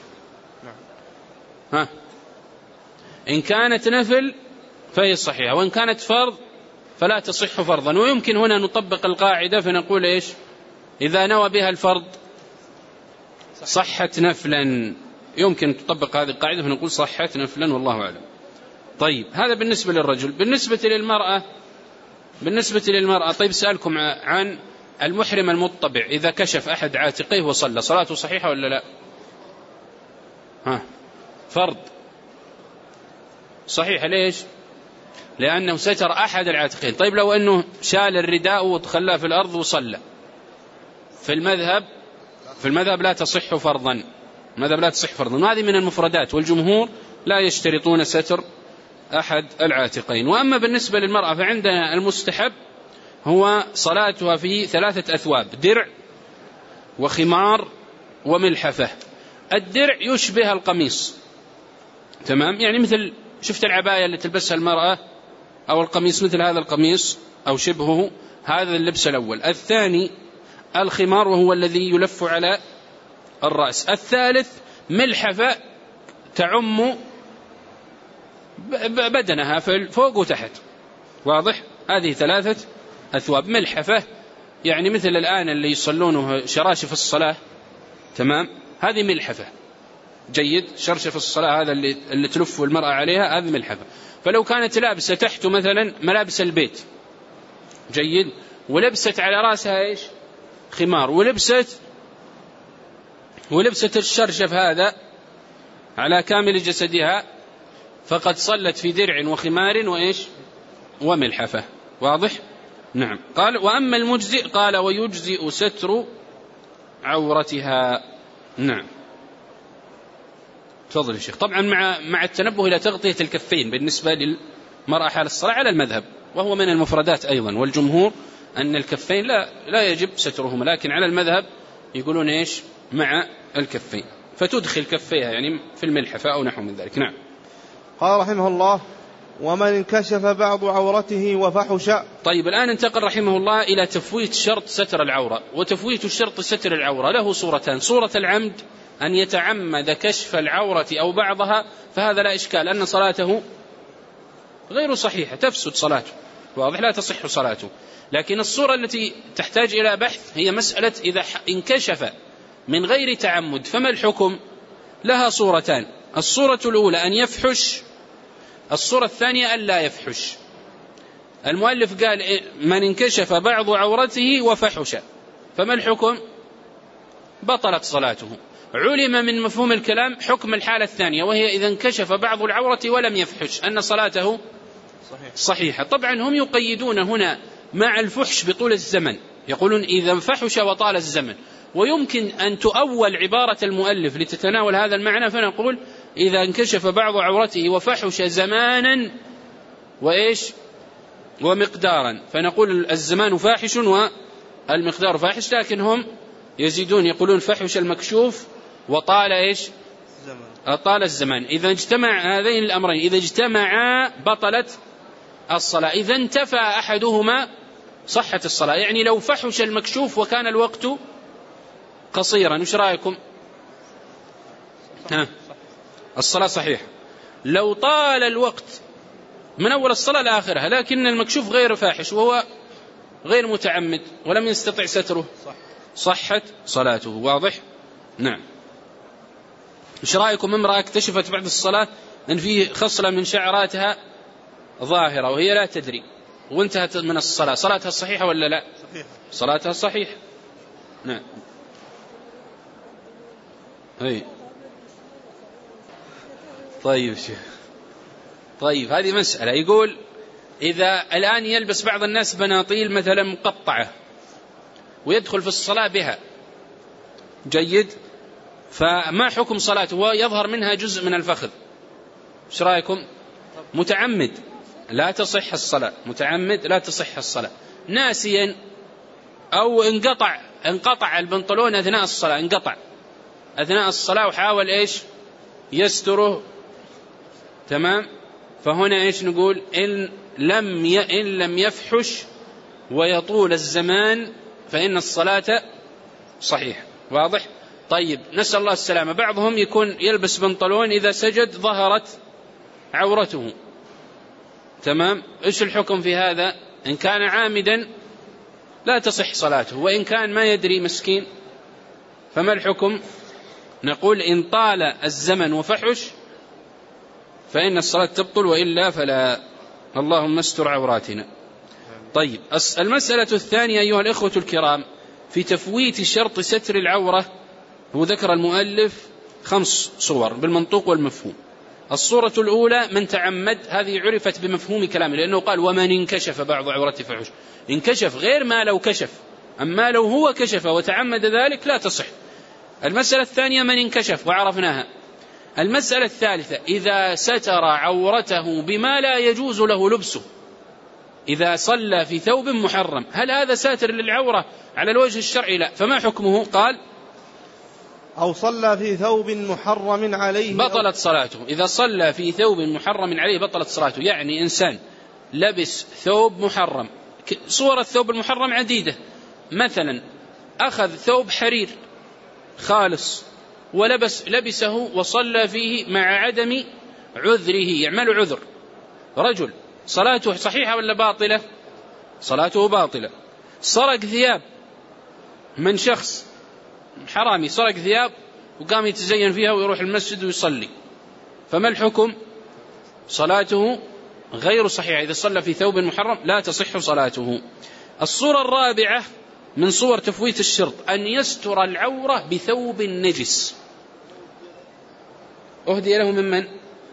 ها؟ إن كانت نفل فهي صحيحة، وإن كانت فرض فلا تصح فرضا. ويمكن هنا نطبق القاعدة فنقول إيش؟ إذا نوى بها الفرض صحت نفلا. يمكن تطبق هذه القاعدة فنقول صحت نفلا، والله أعلم. طيب هذا بالنسبة للرجل. بالنسبة للمرأة بالنسبة للمرأة طيب سألكم عن المحرم المطبع، إذا كشف أحد عاتقيه وصلى صلاته صحيحة ولا لا؟ ها؟ فرض صحيح. ليش؟ لأنه ستر أحد العاتقين. طيب لو أنه شال الرداء وتخلاه في الأرض وصلى، في المذهب في المذهب لا تصح فرضا، المذهب لا تصح فرضا. وهذه من المفردات، والجمهور لا يشترطون ستر أحد العاتقين. وأما بالنسبة للمرأة فعندنا المستحب هو صلاتها في ثلاثة أثواب: درع وخمار وملحفة. الدرع يشبه القميص، تمام، يعني مثل شفت العباية اللي تلبسها المرأة أو القميص مثل هذا القميص أو شبهه، هذا اللبس الأول. الثاني الخمار وهو الذي يلف على الرأس. الثالث ملحفة تعم بدنها فوق وتحت، واضح؟ هذه ثلاثة أثواب. ملحفة يعني مثل الآن اللي يصلونه شراشف الصلاة، تمام، هذه ملحفة، جيد، شرشف الصلاة هذا اللي, اللي تلف المرأة عليها، هذه ملحفة. فلو كانت لابسة تحته مثلا ملابس البيت، جيد، ولبست على رأسها إيش؟ خمار، ولبست ولبست الشرشف هذا على كامل جسدها، فقد صلت في درع وخمار وإيش؟ وملحفة، واضح؟ نعم. قال وأما المجزئ قال ويجزئ ستر عورتها. نعم، تفضل يا شيخ. طبعا مع مع التنبه إلى تغطية الكفين بالنسبة للمرأة حال الصلاة على المذهب، وهو من المفردات أيضا، والجمهور أن الكفين لا لا يجب سترهما، لكن على المذهب يقولون إيش؟ مع الكفين، فتدخل كفيها يعني في الملحفة أو نحو من ذلك. نعم. قال رحمه الله ومن انكشف بعض عورته وفحش. طيب الآن انتقل رحمه الله إلى تفويت شرط ستر العورة. وتفويت الشرط ستر العورة له صورتان: صورة العمد أن يتعمد كشف العورة أو بعضها، فهذا لا إشكال أن صلاته غير صحيحة، تفسد صلاته، واضح، لا تصح صلاته. لكن الصورة التي تحتاج إلى بحث هي مسألة إذا انكشف من غير تعمد فما الحكم؟ لها صورتان: الصورة الأولى أن يفحش، الصورة الثانية أن لا يفحش. المؤلف قال من انكشف بعض عورته وفحش فما الحكم؟ بطلت صلاته. علم من مفهوم الكلام حكم الحالة الثانية، وهي إذا انكشف بعض العورة ولم يفحش أن صلاته صحيحة. طبعا هم يقيدون هنا مع الفحش بطول الزمن، يقولون إذا فحش وطال الزمن، ويمكن أن تؤول عبارة المؤلف لتتناول هذا المعنى، فنقول إذا انكشف بعض عورته وفحش زمانا وإيش ومقدارا، فنقول الزمان فاحش والمقدار فاحش. لكن هم يزيدون يقولون فحش المكشوف وطال إيش طال الزمان. إذا اجتمع هذين الأمرين، إذا اجتمعا بطلت الصلاة. إذا انتفى أحدهما صحة الصلاة. يعني لو فحش المكشوف وكان الوقت قصيرا، وش رأيكم؟ ها، الصلاة صحيحة. لو طال الوقت من أول الصلاة لآخرها لكن المكشوف غير فاحش وهو غير متعمد ولم يستطع ستره، صحت صلاته، واضح؟ نعم. وش رأيكم امرأة اكتشفت بعد الصلاة أن فيه خصلة من شعراتها ظاهرة وهي لا تدري وانتهت من الصلاة، صلاتها صحيحة ولا لا؟ صحيحة. صلاتها صحيحة. نعم. هي. طيب شيخ. طيب هذه مسألة. يقول إذا الآن يلبس بعض الناس بناطيل مثلا مقطعة ويدخل في الصلاة بها، جيد، فما حكم صلاته ويظهر منها جزء من الفخذ؟ ايش رأيكم؟ متعمد لا تصح الصلاة، متعمد لا تصح الصلاة. ناسيا أو انقطع انقطع البنطلون أثناء الصلاة، انقطع أثناء الصلاة وحاول إيش يستره، تمام، فهنا إيش نقول؟ إن لم ي... إن لم يفحش ويطول الزمان فإن الصلاة صحيحة، واضح؟ طيب نسأل الله السلامة. بعضهم يكون يلبس بنطلون إذا سجد ظهرت عورته، تمام، إيش الحكم في هذا؟ إن كان عامدا لا تصح صلاته، وإن كان ما يدري مسكين فما الحكم؟ نقول إن طال الزمن وفحش فإن الصلاة تبطل، وإلا فلا. اللهم استر عوراتنا. طيب المسألة الثانية أيها الإخوة الكرام في تفويت شرط ستر العورة، هو ذكر المؤلف خمس صور بالمنطوق والمفهوم. الصورة الأولى من تعمد، هذه عرفت بمفهوم كلامه لأنه قال ومن انكشف بعض عورته فحش، انكشف غير ما لو كشف، أما لو هو كشف وتعمد ذلك لا تصح. المسألة الثانية من انكشف وعرفناها. المسألة الثالثة إذا ستر عورته بما لا يجوز له لبسه، إذا صلى في ثوب محرم، هل هذا ساتر للعورة على الوجه الشرعي؟ لا، فما حكمه؟ قال أو صلى في ثوب محرم عليه بطلت صلاته. إذا صلى في ثوب محرم عليه بطلت صلاته. يعني إنسان لبس ثوب محرم، صور الثوب المحرم عديدة، مثلا أخذ ثوب حرير خالص ولبس لبسه وصلى فيه مع عدم عذره، يعمل عذر، رجل صلاته صحيحة ولا باطلة؟ صلاته باطلة. سرق ثياب من شخص حرامي، سرق ثياب وقام يتزين فيها ويروح المسجد ويصلي، فما الحكم؟ صلاته غير صحيحة. إذا صلى في ثوب محرم لا تصح صلاته. الصورة الرابعة من صور تفويت الشرط أن يستر العورة بثوب نجس. أهدي له من من؟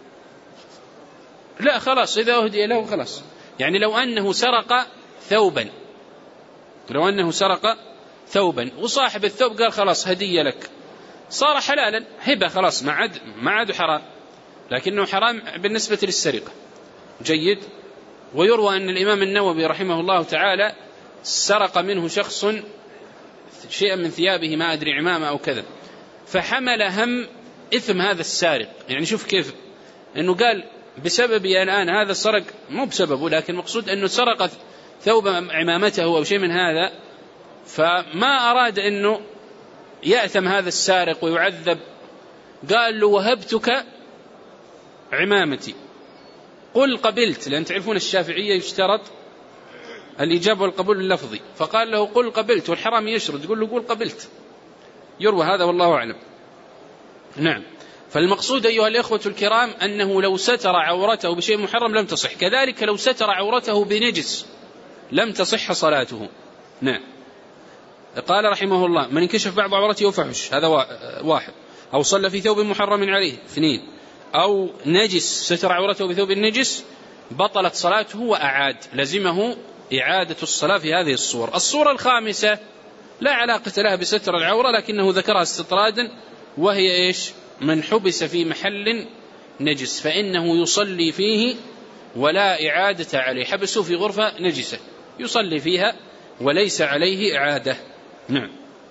لا خلاص، إذا أهدي له خلاص. يعني لو أنه سرق ثوبا، لو أنه سرق ثوبا وصاحب الثوب قال خلاص هدية لك، صار حلالا، هبة خلاص، ما عاد ما عاد حرام، لكنه حرام بالنسبة للسرقة. جيد. ويروى أن الإمام النووي رحمه الله تعالى سرق منه شخص شيئا من ثيابه، ما أدري عمامة أو كذا، فحمل هم إثم هذا السارق. يعني شوف كيف أنه قال بسببي الآن هذا سرق، مو بسببه لكن مقصود أنه سرق ثوب عمامته أو شيء من هذا، فما أراد أنه يأثم هذا السارق ويعذب، قال له وهبتك عمامتي قل قبلت، لأن تعرفون الشافعية يشترط الإجابة والقبول اللفظي، فقال له قل قبلت، والحرام يشرد يقول له قل قبلت. يروى هذا والله أعلم. نعم. فالمقصود أيها الإخوة الكرام أنه لو ستر عورته بشيء محرم لم تصح، كذلك لو ستر عورته بنجس لم تصح صلاته. نعم. قال رحمه الله من انكشف بعض عورته وفحش، هذا واحد، أو صلى في ثوب محرم عليه، اثنين، أو نجس ستر عورته بثوب النجس بطلت صلاته وأعاد، لزمه إعادة الصلاة في هذه الصور. الصورة الخامسة لا علاقة لها بستر العورة لكنه ذكرها استطرادا، وهي إيش؟ من حبس في محل نجس فإنه يصلي فيه ولا إعادة عليه. حبسه في غرفة نجسة يصلي فيها وليس عليه إعادة. نعم.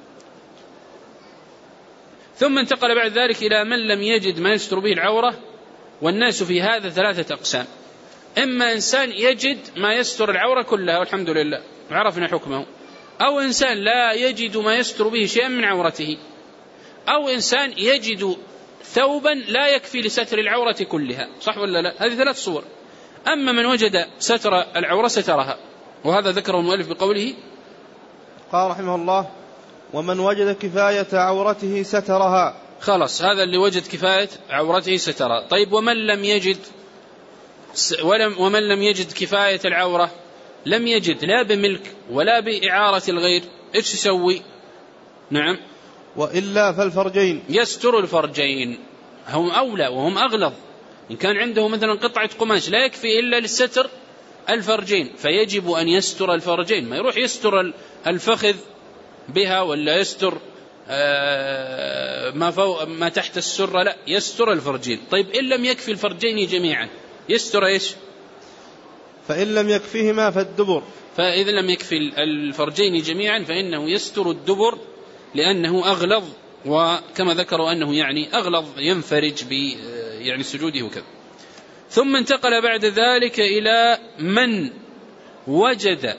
ثم انتقل بعد ذلك إلى من لم يجد ما يستر به العورة، والناس في هذا ثلاثة أقسام: إما إنسان يجد ما يستر العورة كلها والحمد لله عرفنا حكمه، أو إنسان لا يجد ما يستر به شيئا من عورته، أو إنسان يجد ثوبا لا يكفي لستر العورة كلها. صح ولا لا؟ هذه ثلاث صور. أما من وجد ستر العورة سترها، وهذا ذكره المؤلف بقوله قال رحمه الله ومن وجد كفاية عورته سترها. خلاص، هذا اللي وجد كفاية عورته سترها. طيب ومن لم يجد ولم ومن لم يجد كفاية العورة، لم يجد لا بملك ولا بإعارة الغير، إيش يسوي؟ نعم. وإلا فالفرجين، يستر الفرجين، هم أولى وهم أغلظ. إن كان عنده مثلا قطعة قماش لا يكفي إلا للستر الفرجين فيجب أن يستر الفرجين، ما يروح يستر الفخذ بها ولا يستر ما فوق ما تحت السرة، لا، يستر الفرجين. طيب إن لم يكفي الفرجين جميعا يستر إيش؟ فإن لم يكفيهما فالدبر. فإذا لم يكفي الفرجين جميعا فإنه يستر الدبر لأنه أغلظ، وكما ذكروا أنه يعني أغلظ ينفرج ب يعني سجوده وكذا. ثم انتقل بعد ذلك إلى من وجد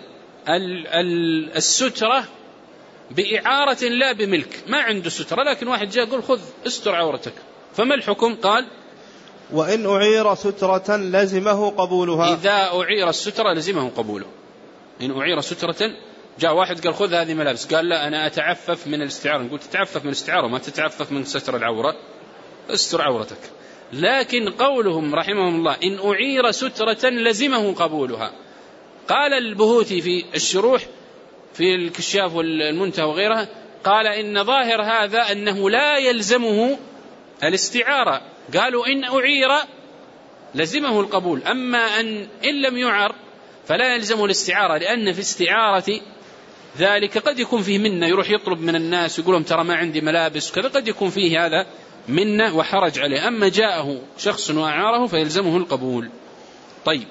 السترة بإعارة لا بملك، ما عنده سترة لكن واحد جاء قال خذ استر عورتك، فما الحكم؟ قال وإن أعير سترة لزمه قبولها. إذا أعير السترة لزمه قبوله. إن أعير سترة، جاء واحد قال خذ هذه ملابس، قال لا أنا أتعفف من الاستعارة، نقول تتعفف من الاستعارة ما تتعفف من ستر العورة، استر عورتك. لكن قولهم رحمهم الله إن أعير سترة لزمه قبولها. قال البهوتي في الشروح في الكشاف والمنتهى وغيرها، قال إن ظاهر هذا أنه لا يلزمه الاستعارة، قالوا إن أعير لزمه القبول، أما أن إن لم يعر فلا يلزمه الاستعارة، لأن في استعارة ذلك قد يكون فيه منة، يروح يطلب من الناس ويقولهم ترى ما عندي ملابس وكذا، قد يكون فيه هذا منة وحرج عليه. أما جاءه شخص وأعاره فيلزمه القبول. طيب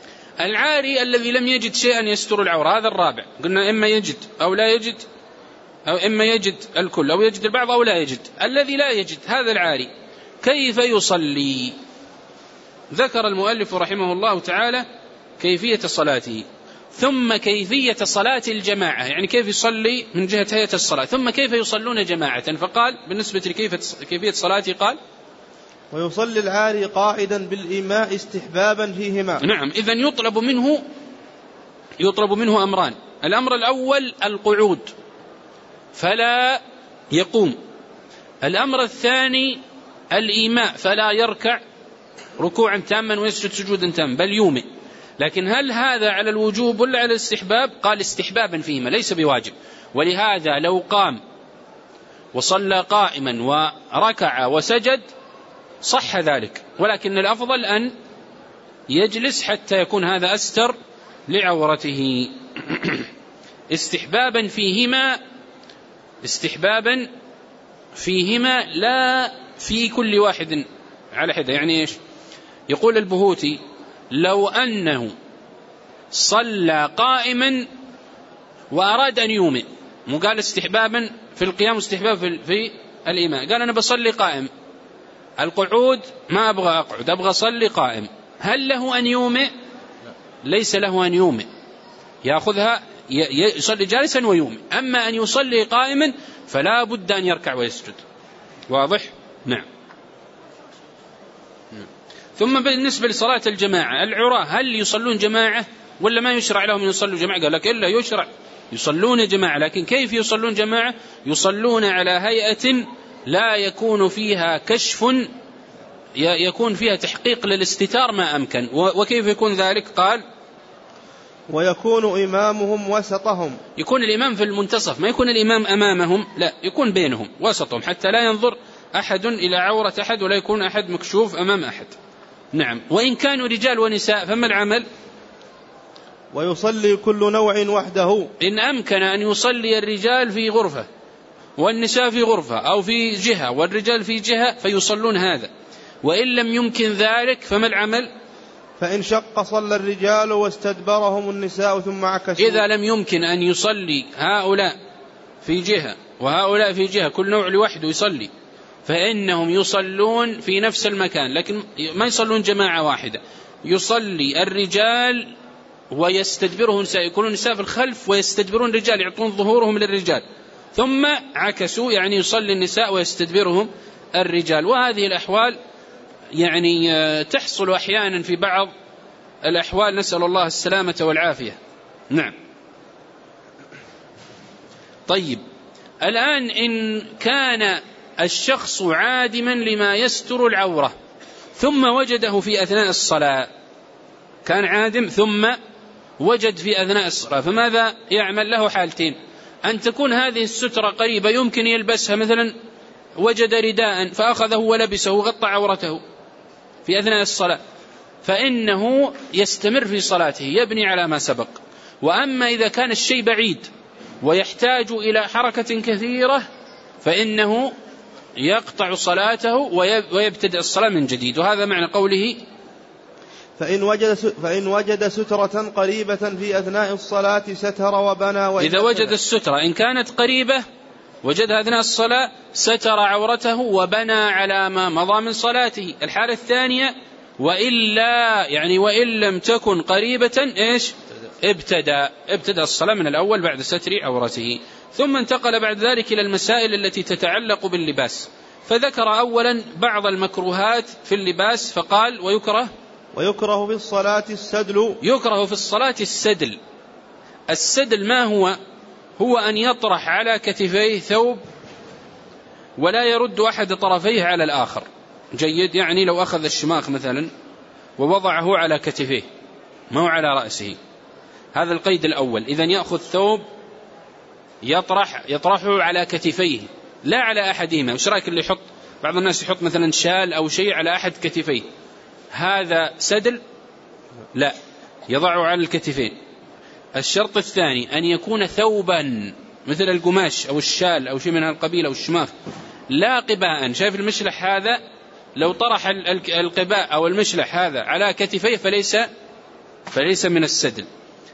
العاري الذي لم يجد شيئا يستر العورة، هذا الرابع، قلنا إما يجد أو لا يجد أو إما يجد الكل أو يجد البعض أو لا يجد. الذي لا يجد هذا العاري كيف يصلي؟ ذكر المؤلف رحمه الله تعالى كيفية صلاته، ثم كيفية صلاة الجماعة، يعني كيف يصلي من جهة هيئة الصلاة، ثم كيف يصلون جماعة. فقال بالنسبة لكيفية صلاته قال: ويصلي العاري قاعدا بالإيماء استحبابا فيهما. نعم، إذن يطلب منه يطلب منه أمران. الأمر الأول القعود فلا يقوم. الأمر الثاني الإيماء فلا يركع ركوعا تاما ويسجد سجودا تاما بل يومئ. لكن هل هذا على الوجوب ولا على الاستحباب؟ قال استحبابا فيهما ليس بواجب. ولهذا لو قام وصلى قائما وركع وسجد صح ذلك، ولكن الأفضل أن يجلس حتى يكون هذا أستر لعورته. استحبابا فيهما، استحبابا فيهما لا في كل واحد على حدة. يعني إيش؟ يقول البهوتي: لو أنه صلى قائما وأراد أن يومئ، مو قال استحبابا في القيام واستحباب في الإيماء، قال أنا بصلي قائم، القعود ما أبغى أقعد، أبغى أصلي قائم، هل له أن يومئ؟ ليس له أن يومئ، يأخذها يصلي جالسا ويومئ. أما أن يصلي قائما فلا بد أن يركع ويسجد. واضح؟ نعم. ثم بالنسبة لصلاة الجماعة، العراة هل يصلون جماعة ولا ما يشرع لهم يصلوا جماعة؟ قال لك إلا يشرع يصلون جماعة، لكن كيف يصلون جماعة؟ يصلون على هيئة لا يكون فيها كشف، يكون فيها تحقيق للاستتار ما أمكن. وكيف يكون ذلك؟ قال: ويكون إمامهم وسطهم. يكون الإمام في المنتصف، ما يكون الإمام أمامهم، لا، يكون بينهم وسطهم حتى لا ينظر أحد إلى عورة أحد ولا يكون أحد مكشوف أمام أحد. نعم. وإن كانوا رجال ونساء فما العمل؟ ويصلي كل نوع وحده. إن أمكن أن يصلي الرجال في غرفة والنساء في غرفة أو في جهة والرجال في جهة فيصلون هذا، وإن لم يمكن ذلك فما العمل؟ فإن شق صلى الرجال واستدبرهم النساء ثم عكسوا. إذا لم يمكن أن يصلي هؤلاء في جهة وهؤلاء في جهة كل نوع لوحده يصلي، فإنهم يصلون في نفس المكان، لكن ما يصلون جماعة واحدة. يصلي الرجال ويستدبرهم النساء، يكونون النساء في الخلف ويستدبرون الرجال، يعطون ظهورهم للرجال، ثم عكسوا، يعني يصلي النساء ويستدبرهم الرجال. وهذه الأحوال يعني تحصل أحيانا في بعض الأحوال، نسأل الله السلامة والعافية. نعم. طيب، الآن إن كان الشخص عادما لما يستر العورة ثم وجده في أثناء الصلاة، كان عادم ثم وجد في أثناء الصلاة، فماذا يعمل؟ له حالتين: أن تكون هذه السترة قريبة يمكن يلبسها، مثلا وجد رداء فأخذه ولبسه وغطى عورته في أثناء الصلاة، فإنه يستمر في صلاته يبني على ما سبق. وأما إذا كان الشيء بعيد ويحتاج إلى حركة كثيرة فإنه يقطع صلاته ويبتدئ الصلاة من جديد. وهذا معنى قوله: فإن وجد, فإن وجد سترة قريبة في أثناء الصلاة ستر وبنى. إذا وجد السترة إن كانت قريبة وجدها أثناء الصلاة ستر عورته وبنى على ما مضى من صلاته. الحالة الثانية: وإلا يعني وإن لم تكن قريبة إيش؟ ابتدى ابتدى الصلاة من الأول بعد ستر عورته. ثم انتقل بعد ذلك إلى المسائل التي تتعلق باللباس، فذكر أولا بعض المكروهات في اللباس، فقال: ويكره ويكره في الصلاة السدل. يكره في الصلاة السدل. السدل ما هو؟ هو أن يطرح على كتفيه ثوب ولا يرد أحد طرفيه على الآخر. جيد؟ يعني لو أخذ الشماخ مثلا ووضعه على كتفيه ما هو على رأسه، هذا القيد الأول. إذن يأخذ ثوب يطرح يطرحه على كتفيه لا على أحدهما. وش رأيك اللي يحط بعض الناس يحط مثلا شال أو شيء على أحد كتفيه، هذا سدل؟ لا، يضعه على الكتفين. الشرط الثاني أن يكون ثوبا مثل القماش أو الشال أو شيء من هالقبيل أو الشماغ، لا قباء. شايف المشلح هذا؟ لو طرح القباء أو المشلح هذا على كتفيه فليس فليس من السدل.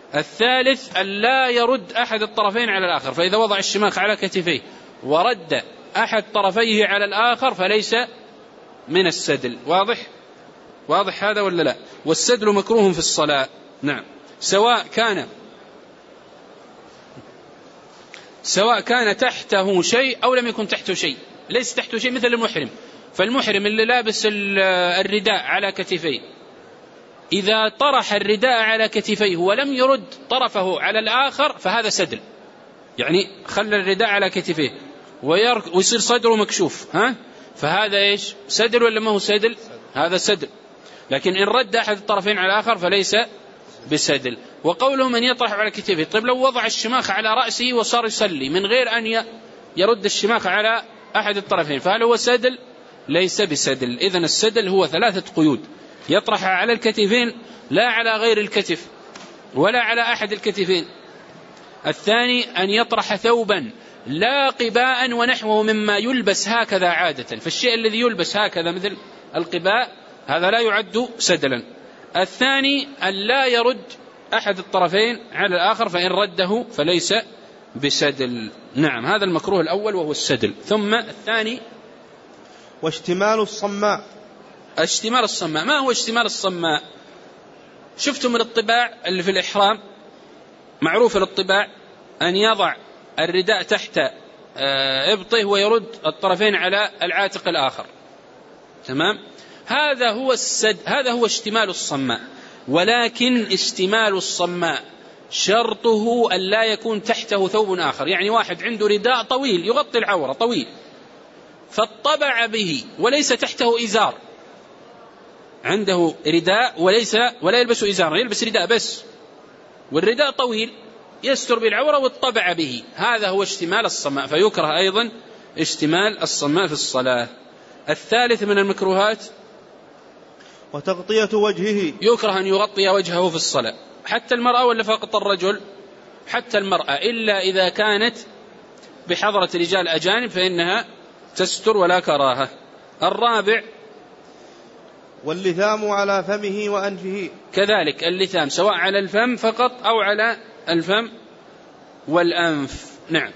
الثالث أن لا يرد أحد الطرفين على الآخر، فإذا وضع الشماخ على كتفيه ورد أحد طرفيه على الآخر فليس من السدل. واضح؟ واضح هذا ولا لا؟ والسدل مكروه في الصلاة. نعم. سواء كان سواء كان تحته شيء أو لم يكن تحته شيء. ليس تحته شيء مثل المحرم، فالمحرم اللي لابس الرداء على كتفيه إذا طرح الرداء على كتفيه ولم يرد طرفه على الآخر فهذا سدل، يعني خلى الرداء على كتفيه ويصير صدره مكشوف، ها؟ فهذا إيش؟ سدل ولا ما هو سدل؟ هذا سدل. لكن إن رد أحد الطرفين على الآخر فليس بسدل. وقوله من يطرح على كتفه، طيب لو وضع الشماخ على رأسه وصار يصلي من غير أن يرد الشماخ على أحد الطرفين فهل هو سدل؟ ليس بسدل. إذن السدل هو ثلاثة قيود: يطرح على الكتفين لا على غير الكتف ولا على أحد الكتفين. الثاني أن يطرح ثوبا لا قباء ونحوه مما يلبس هكذا عادة، فالشيء الذي يلبس هكذا مثل القباء هذا لا يعد سدلا. الثاني أن لا يرد أحد الطرفين على الآخر، فإن رده فليس بسدل. نعم، هذا المكروه الأول وهو السدل. ثم الثاني واشتمال الصماء. اشتمال الصماء، ما هو اشتمال الصماء؟ شفتم من الطباع اللي في الإحرام، معروف الطباع أن يضع الرداء تحت إبطه ويرد الطرفين على العاتق الآخر، تمام؟ هذا هو السد، هذا هو اشتمال الصماء. ولكن اشتمال الصماء شرطه أن لا يكون تحته ثوب آخر، يعني واحد عنده رداء طويل يغطي العورة طويل فاطبع به وليس تحته إزار، عنده رداء وليس ولا يلبس إزار، يلبس رداء بس والرداء طويل يستر بالعورة واطبع به، هذا هو اشتمال الصماء، فيكره أيضا اشتمال الصماء في الصلاة. الثالث من المكروهات وتغطية وجهه، يكره أن يغطي وجهه في الصلاة، حتى المرأة ولا فقط الرجل؟ حتى المرأة، إلا إذا كانت بحضرة رجال أجانب فإنها تستر ولا كراهة. الرابع واللثام على فمه وأنفه، كذلك اللثام سواء على الفم فقط أو على الفم والأنف. نعم.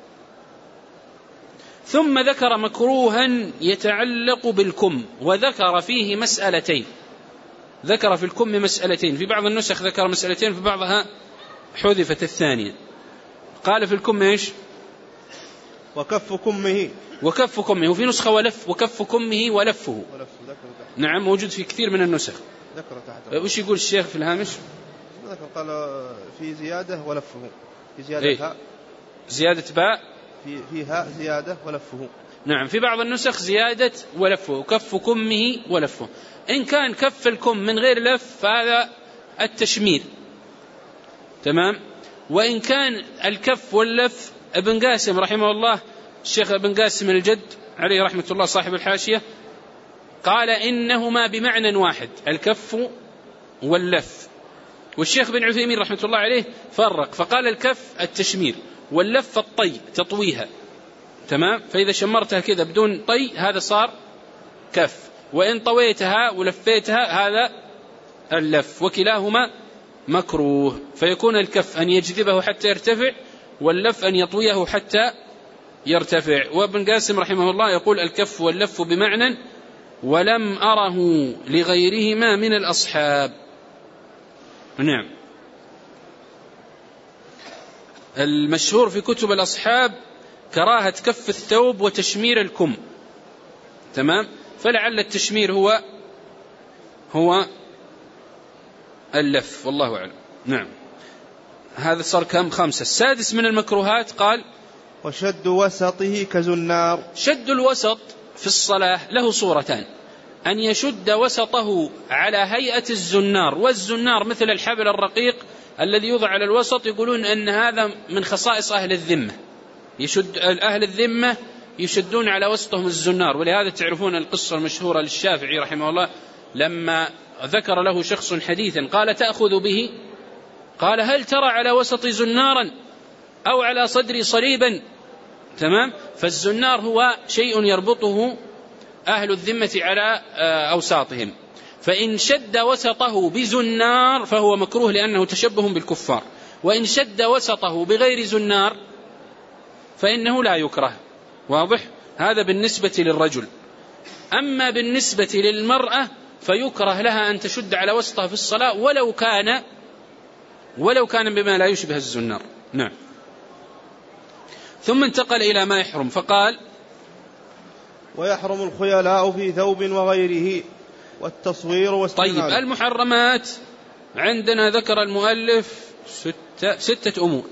ثم ذكر مكروها يتعلق بالكم، وذكر فيه مسألتين، ذكر في الكم مسألتين، في بعض النسخ ذكر مسألتين في بعضها حذفت الثانية. قال في الكم إيش؟ وكف كمه، وكف كمه، وفي نسخة ولف وكف كمه ولفه. نعم، موجود في كثير من النسخ. ذكر تحت. وش يقول الشيخ في الهامش؟ ذكر قال في زيادة ولفه، في زيادة إيه؟ هاء، زيادة باء في فيها زيادة ولفه. نعم، في بعض النسخ زيادة ولفه، وكف كمه ولفه. إن كان كف الكم من غير لف فهذا التشمير، تمام. وإن كان الكف واللف، ابن قاسم رحمه الله، الشيخ ابن قاسم الجد عليه رحمة الله صاحب الحاشية، قال إنهما بمعنى واحد، الكف واللف. والشيخ بن عثيمين رحمة الله عليه فرق فقال الكف التشمير واللف الطي تطويها، تمام. فإذا شمرتها كذا بدون طي هذا صار كف، وإن طويتها ولفيتها هذا اللف، وكلاهما مكروه. فيكون الكف أن يجذبه حتى يرتفع، واللف أن يطويه حتى يرتفع. وابن قاسم رحمه الله يقول الكف واللف بمعنى، ولم أره لغيرهما من الأصحاب. نعم. المشهور في كتب الأصحاب كراهة كف الثوب وتشمير الكم، تمام. فلعل التشمير هو هو اللف، والله أعلم. نعم، هذا صار كم؟ خمسة. السادس من المكروهات قال وشد وسطه كزنار. شد الوسط في الصلاة له صورتان: أن يشد وسطه على هيئة الزنار، والزنار مثل الحبل الرقيق الذي يوضع على الوسط، يقولون أن هذا من خصائص أهل الذمة، يشد أهل الذمة يشدون على وسطهم الزنار. ولهذا تعرفون القصة المشهورة للشافعي رحمه الله لما ذكر له شخص حديثا قال تأخذ به؟ قال هل ترى على وسطي زنارا أو على صدري صليبا؟ تمام. فالزنار هو شيء يربطه أهل الذمة على أوساطهم. فإن شد وسطه بزنار فهو مكروه لأنه تشبه بالكفار، وإن شد وسطه بغير زنار فإنه لا يكره. واضح؟ هذا بالنسبة للرجل. أما بالنسبة للمرأة فيكره لها أن تشد على وسطها في الصلاة ولو كان ولو كان بما لا يشبه الزنار. نعم. ثم انتقل إلى ما يحرم فقال: ويحرم الخيلاء في ثوب وغيره والتصوير واستعماله. طيب، المحرمات عندنا ذكر المؤلف ستة, ستة أمور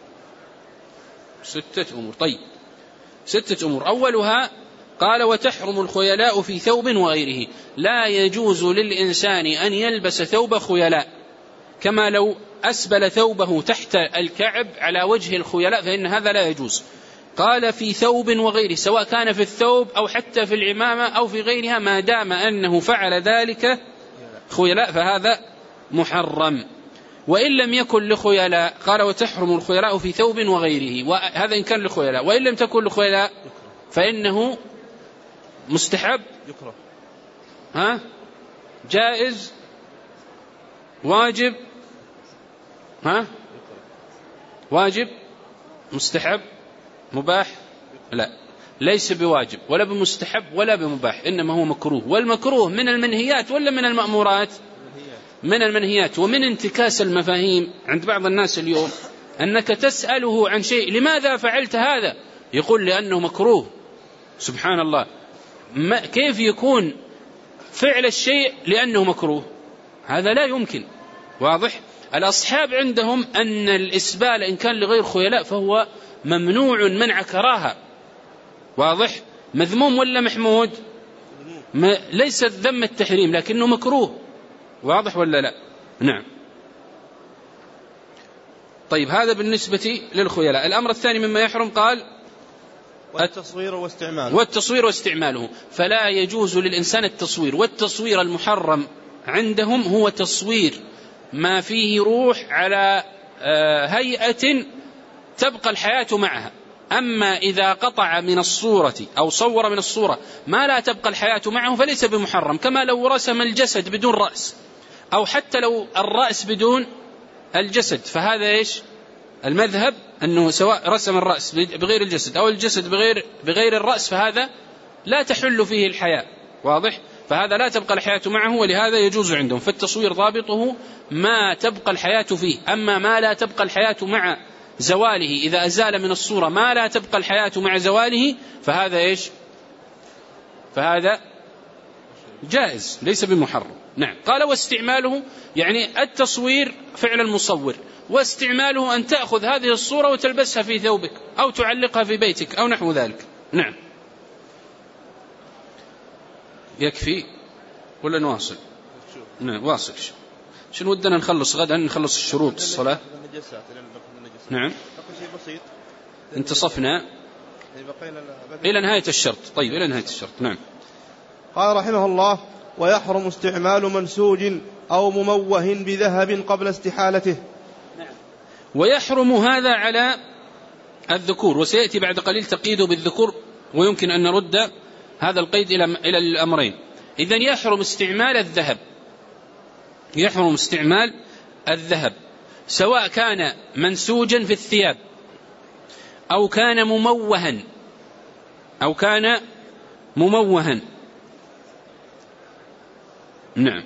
ستة أمور طيب ستة أمور. أولها قال: وتحرم الخيلاء في ثوب وغيره. لا يجوز للإنسان أن يلبس ثوب خيلاء، كما لو أسبل ثوبه تحت الكعب على وجه الخيلاء فإن هذا لا يجوز. قال: في ثوب وغيره، سواء كان في الثوب أو حتى في العمامة أو في غيرها، ما دام أنه فعل ذلك خيلاء فهذا محرم. وإن لم يكن لخيلاء قال: وتحرم الخيلاء في ثوب وغيره، وهذا إن كان لخيلاء. وإن لم تكن لخيلاء فإنه مستحب، يكره، ها جائز، واجب، ها واجب، مستحب، مباح. لا، ليس بواجب ولا بمستحب ولا بمباح، إنما هو مكروه. والمكروه من المنهيات ولا من المأمورات؟ من المنهيات. ومن انتكاس المفاهيم عند بعض الناس اليوم أنك تسأله عن شيء: لماذا فعلت هذا؟ يقول: لأنه مكروه. سبحان الله، ما كيف يكون فعل الشيء لأنه مكروه؟ هذا لا يمكن. واضح؟ الأصحاب عندهم أن الإسبال إن كان لغير خيلاء فهو ممنوع منع كراهة. واضح؟ مذموم ولا محمود؟ ما ليس ذم التحريم لكنه مكروه. واضح ولا لا؟ نعم. طيب، هذا بالنسبة للخيلاء. الأمر الثاني مما يحرم قال: والتصوير واستعماله. والتصوير واستعماله. فلا يجوز للإنسان التصوير. والتصوير المحرم عندهم هو تصوير ما فيه روح على هيئة تبقى الحياة معها. أما إذا قطع من الصورة أو صور من الصورة ما لا تبقى الحياة معه فليس بمحرم، كما لو رسم الجسد بدون رأس، أو حتى لو الرأس بدون الجسد، فهذا إيش؟ المذهب أنه سواء رسم الرأس بغير الجسد أو الجسد بغير, بغير الرأس فهذا لا تحل فيه الحياة. واضح؟ فهذا لا تبقى الحياة معه، ولهذا يجوز عندهم. فالتصوير ضابطه ما تبقى الحياة فيه. أما ما لا تبقى الحياة مع زواله، إذا أزال من الصورة ما لا تبقى الحياة مع زواله فهذا إيش؟ فهذا جائز ليس بمحرم. نعم. قال: واستعماله، يعني التصوير فعل المصور، واستعماله أن تأخذ هذه الصورة وتلبسها في ثوبك أو تعلقها في بيتك أو نحو ذلك. نعم. يكفي ولا نواصل؟ نعم، واصل. شنو ودنا نخلص غدا؟ نخلص الشروط الصلاة. نعم، انتصفنا إلى نهاية الشرط. طيب، إلى نهاية الشرط. نعم. قال رحمه الله: ويحرم استعمال منسوج أو مموه بذهب قبل استحالته. نعم. ويحرم هذا على الذكور، وسيأتي بعد قليل تقييده بالذكور، ويمكن أن نرد هذا القيد إلى إلى الأمرين. إذن يحرم استعمال الذهب، يحرم استعمال الذهب سواء كان منسوجا في الثياب أو كان مموها أو كان مموها. نعم.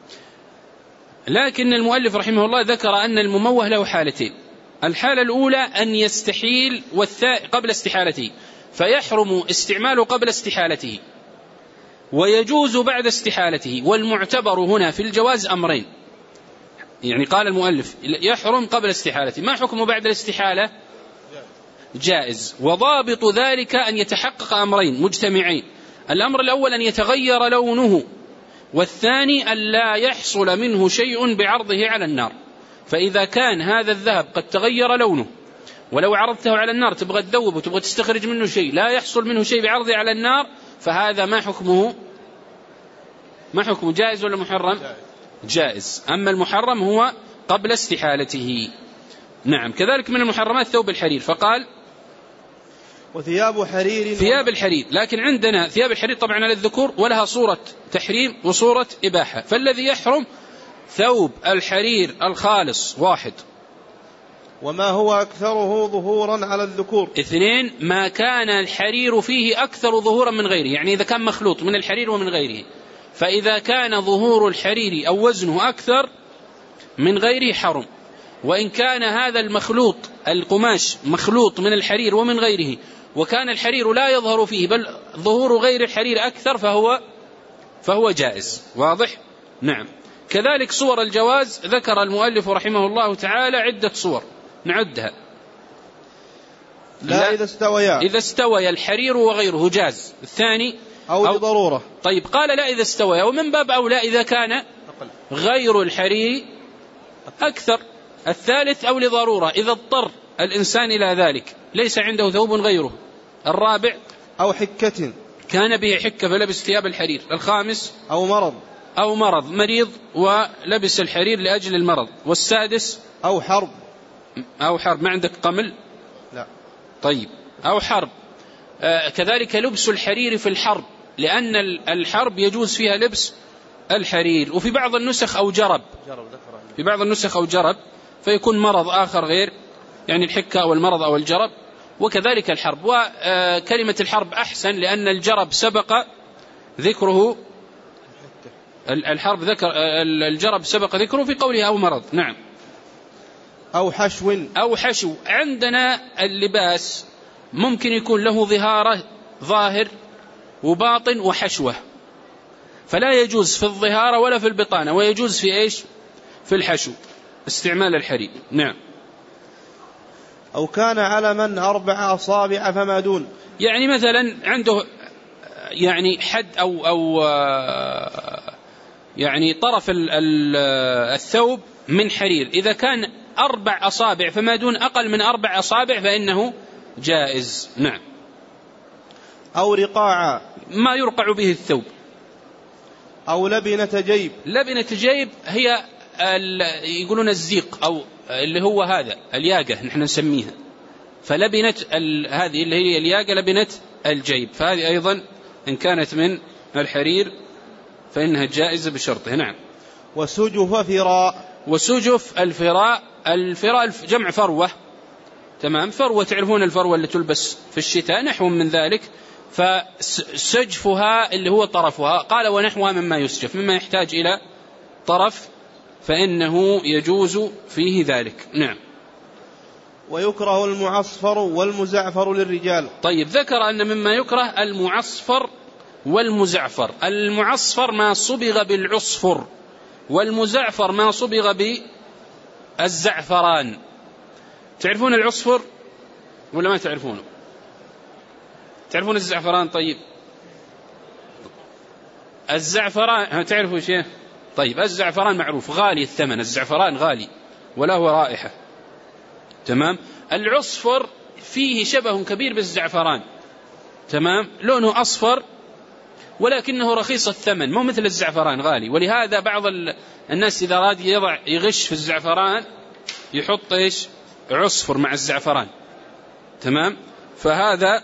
لكن المؤلف رحمه الله ذكر أن المموه له حالتين. الحالة الأولى أن يستحيل والثاء قبل استحالته، فيحرم استعماله قبل استحالته ويجوز بعد استحالته. والمعتبر هنا في الجواز أمرين، يعني قال المؤلف يحرم قبل استحالته، ما حكمه بعد الاستحالة؟ جائز. وضابط ذلك أن يتحقق أمرين مجتمعين: الأمر الأول أن يتغير لونه، والثاني أن لا يحصل منه شيء بعرضه على النار. فإذا كان هذا الذهب قد تغير لونه ولو عرضته على النار تبغى تذوب وتبغى تستخرج منه شيء لا يحصل منه شيء بعرضه على النار، فهذا ما حكمه؟ ما حكمه؟ جائز ولا محرم؟ جائز. أما المحرم هو قبل استحالته. نعم. كذلك من المحرمات ثوب الحرير، فقال: وثياب حرير ثياب الحرير، لكن عندنا ثياب الحرير طبعا على الذكور ولها صورة تحريم وصورة إباحة، فالذي يحرم ثوب الحرير الخالص واحد. وما هو أكثره ظهورا على الذكور. اثنين، ما كان الحرير فيه أكثر ظهورا من غيره، يعني إذا كان مخلوط من الحرير ومن غيره، فإذا كان ظهور الحرير أو وزنه أكثر من غيره حرم. وإن كان هذا المخلوط القماش مخلوط من الحرير ومن غيره وكان الحرير لا يظهر فيه بل ظهور غير الحرير أكثر فهو فهو جائز. واضح؟ نعم. كذلك صور الجواز ذكر المؤلف رحمه الله تعالى عدة صور نعدها. لا, لا إذا استويا إذا استوي الحرير وغيره جاز. الثاني أو, أو لضرورة. طيب قال لا إذا استويا، ومن باب أولى إذا كان غير الحرير أكثر. الثالث أو لضرورة إذا اضطر الإنسان إلى ذلك ليس عنده ثوب غيره. الرابع أو حكة كان به حكة فلبس ثياب الحرير. الخامس أو مرض أو مرض مريض ولبس الحرير لأجل المرض. والسادس أو حرب أو حرب. ما عندك قمل؟ لا. طيب أو حرب. آه كذلك لبس الحرير في الحرب، لأن الحرب يجوز فيها لبس الحرير. وفي بعض النسخ أو جرب، في بعض النسخ أو جرب فيكون مرض آخر غير يعني الحكة أو المرض أو الجرب. وكذلك الحرب. وكلمة الحرب أحسن لأن الجرب سبق ذكره، الحرب ذكر، الجرب سبق ذكره في قوله أو مرض. نعم. أو حشو أو حشو. عندنا اللباس ممكن يكون له ظهارة ظاهر وباطن وحشوة، فلا يجوز في الظهارة ولا في البطانة، ويجوز في إيش؟ في الحشو استعمال الحرير. نعم. أو كان علما أربع أصابع فما دون، يعني مثلا عنده يعني حد أو, أو يعني طرف الثوب من حرير، إذا كان أربع أصابع فما دون أقل من أربع أصابع فإنه جائز. نعم. أو رقاعا ما يرقع به الثوب. أو لبنة جيب. لبنة جيب هي يقولون الزيق أو اللي هو هذا الياقة نحن نسميها، فلبنة هذه اللي هي الياقة لبنة الجيب، فهذه أيضا إن كانت من الحرير فإنها جائزة بشرطه. نعم. وسجف فراء. وسجف الفراء، الفراء جمع فروة. تمام. فروة تعرفون الفروة اللي تلبس في الشتاء، نحو من ذلك. فسجفها اللي هو طرفها. قال ونحوها مما يسجف، مما يحتاج إلى طرف فإنه يجوز فيه ذلك. نعم. ويكره المعصفر والمزعفر للرجال. طيب ذكر أن مما يكره المعصفر والمزعفر. المعصفر ما صبغ بالعصفر، والمزعفر ما صبغ بالزعفران. تعرفون العصفر ولا ما تعرفونه؟ تعرفون الزعفران؟ طيب الزعفران تعرفوا شيء؟ طيب الزعفران معروف غالي الثمن، الزعفران غالي وله رائحة. تمام. العصفر فيه شبه كبير بالزعفران. تمام. لونه أصفر ولكنه رخيص الثمن، مو مثل الزعفران غالي. ولهذا بعض الناس إذا راد يضع يغش في الزعفران يحط إيش؟ عصفر مع الزعفران. تمام. فهذا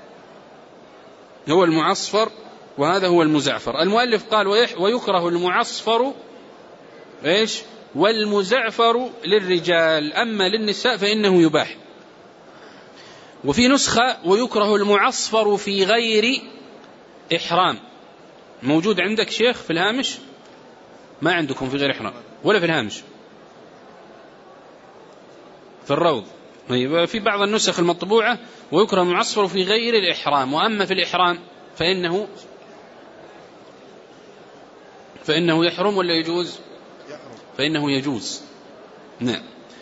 هو المعصفر وهذا هو المزعفر. المؤلف قال ويكره المعصفر إيش؟ والمزعفر للرجال، أما للنساء فإنه يباح. وفي نسخة ويكره المعصفر في غير إحرام. موجود عندك شيخ في الهامش؟ ما عندكم في غير إحرام ولا في الهامش؟ في الروض. في بعض النسخ المطبوعة ويكره المعصفر في غير الإحرام، وأما في الإحرام فإنه فإنه يحرم ولا يجوز؟ فإنه يجوز. نعم.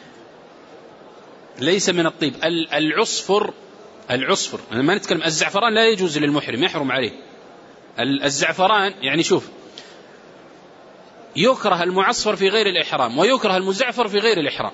ليس من الطيب. العصفر العصفر أنا ما نتكلم. الزعفران لا يجوز للمحرم، يحرم عليه. الزعفران يعني شوف، يكره المعصفر في غير الإحرام ويكره المزعفر في غير الإحرام.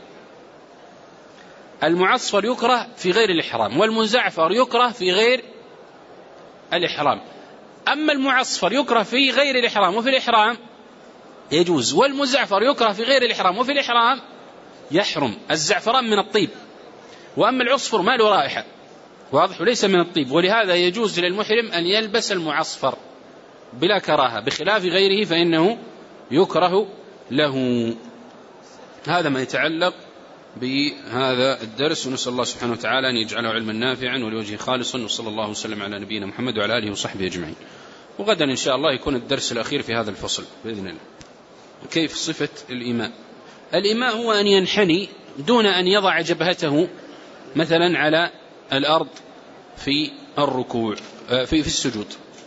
المعصفر يكره في غير الإحرام والمزعفر يكره في غير الإحرام. أما المعصفر يكره في غير الإحرام وفي الإحرام يجوز، والمزعفر يكره في غير الإحرام وفي الإحرام يحرم. الزعفران من الطيب، وأما العصفر ما له رائحة. واضح، وليس من الطيب، ولهذا يجوز للمحرم أن يلبس المعصفر بلا كراهة، بخلاف غيره فإنه يكره له. هذا ما يتعلق بهذا الدرس، ونسأل الله سبحانه وتعالى أن يجعله علما نافعا ولوجهه خالصا، وصلى الله وسلم على نبينا محمد وعلى آله وصحبه أجمعين. وغدا إن شاء الله يكون الدرس الأخير في هذا الفصل بإذن الله. كيف صفة الإيماء؟ الإيماء هو أن ينحني دون أن يضع جبهته مثلا على الأرض في الركوع في, في السجود،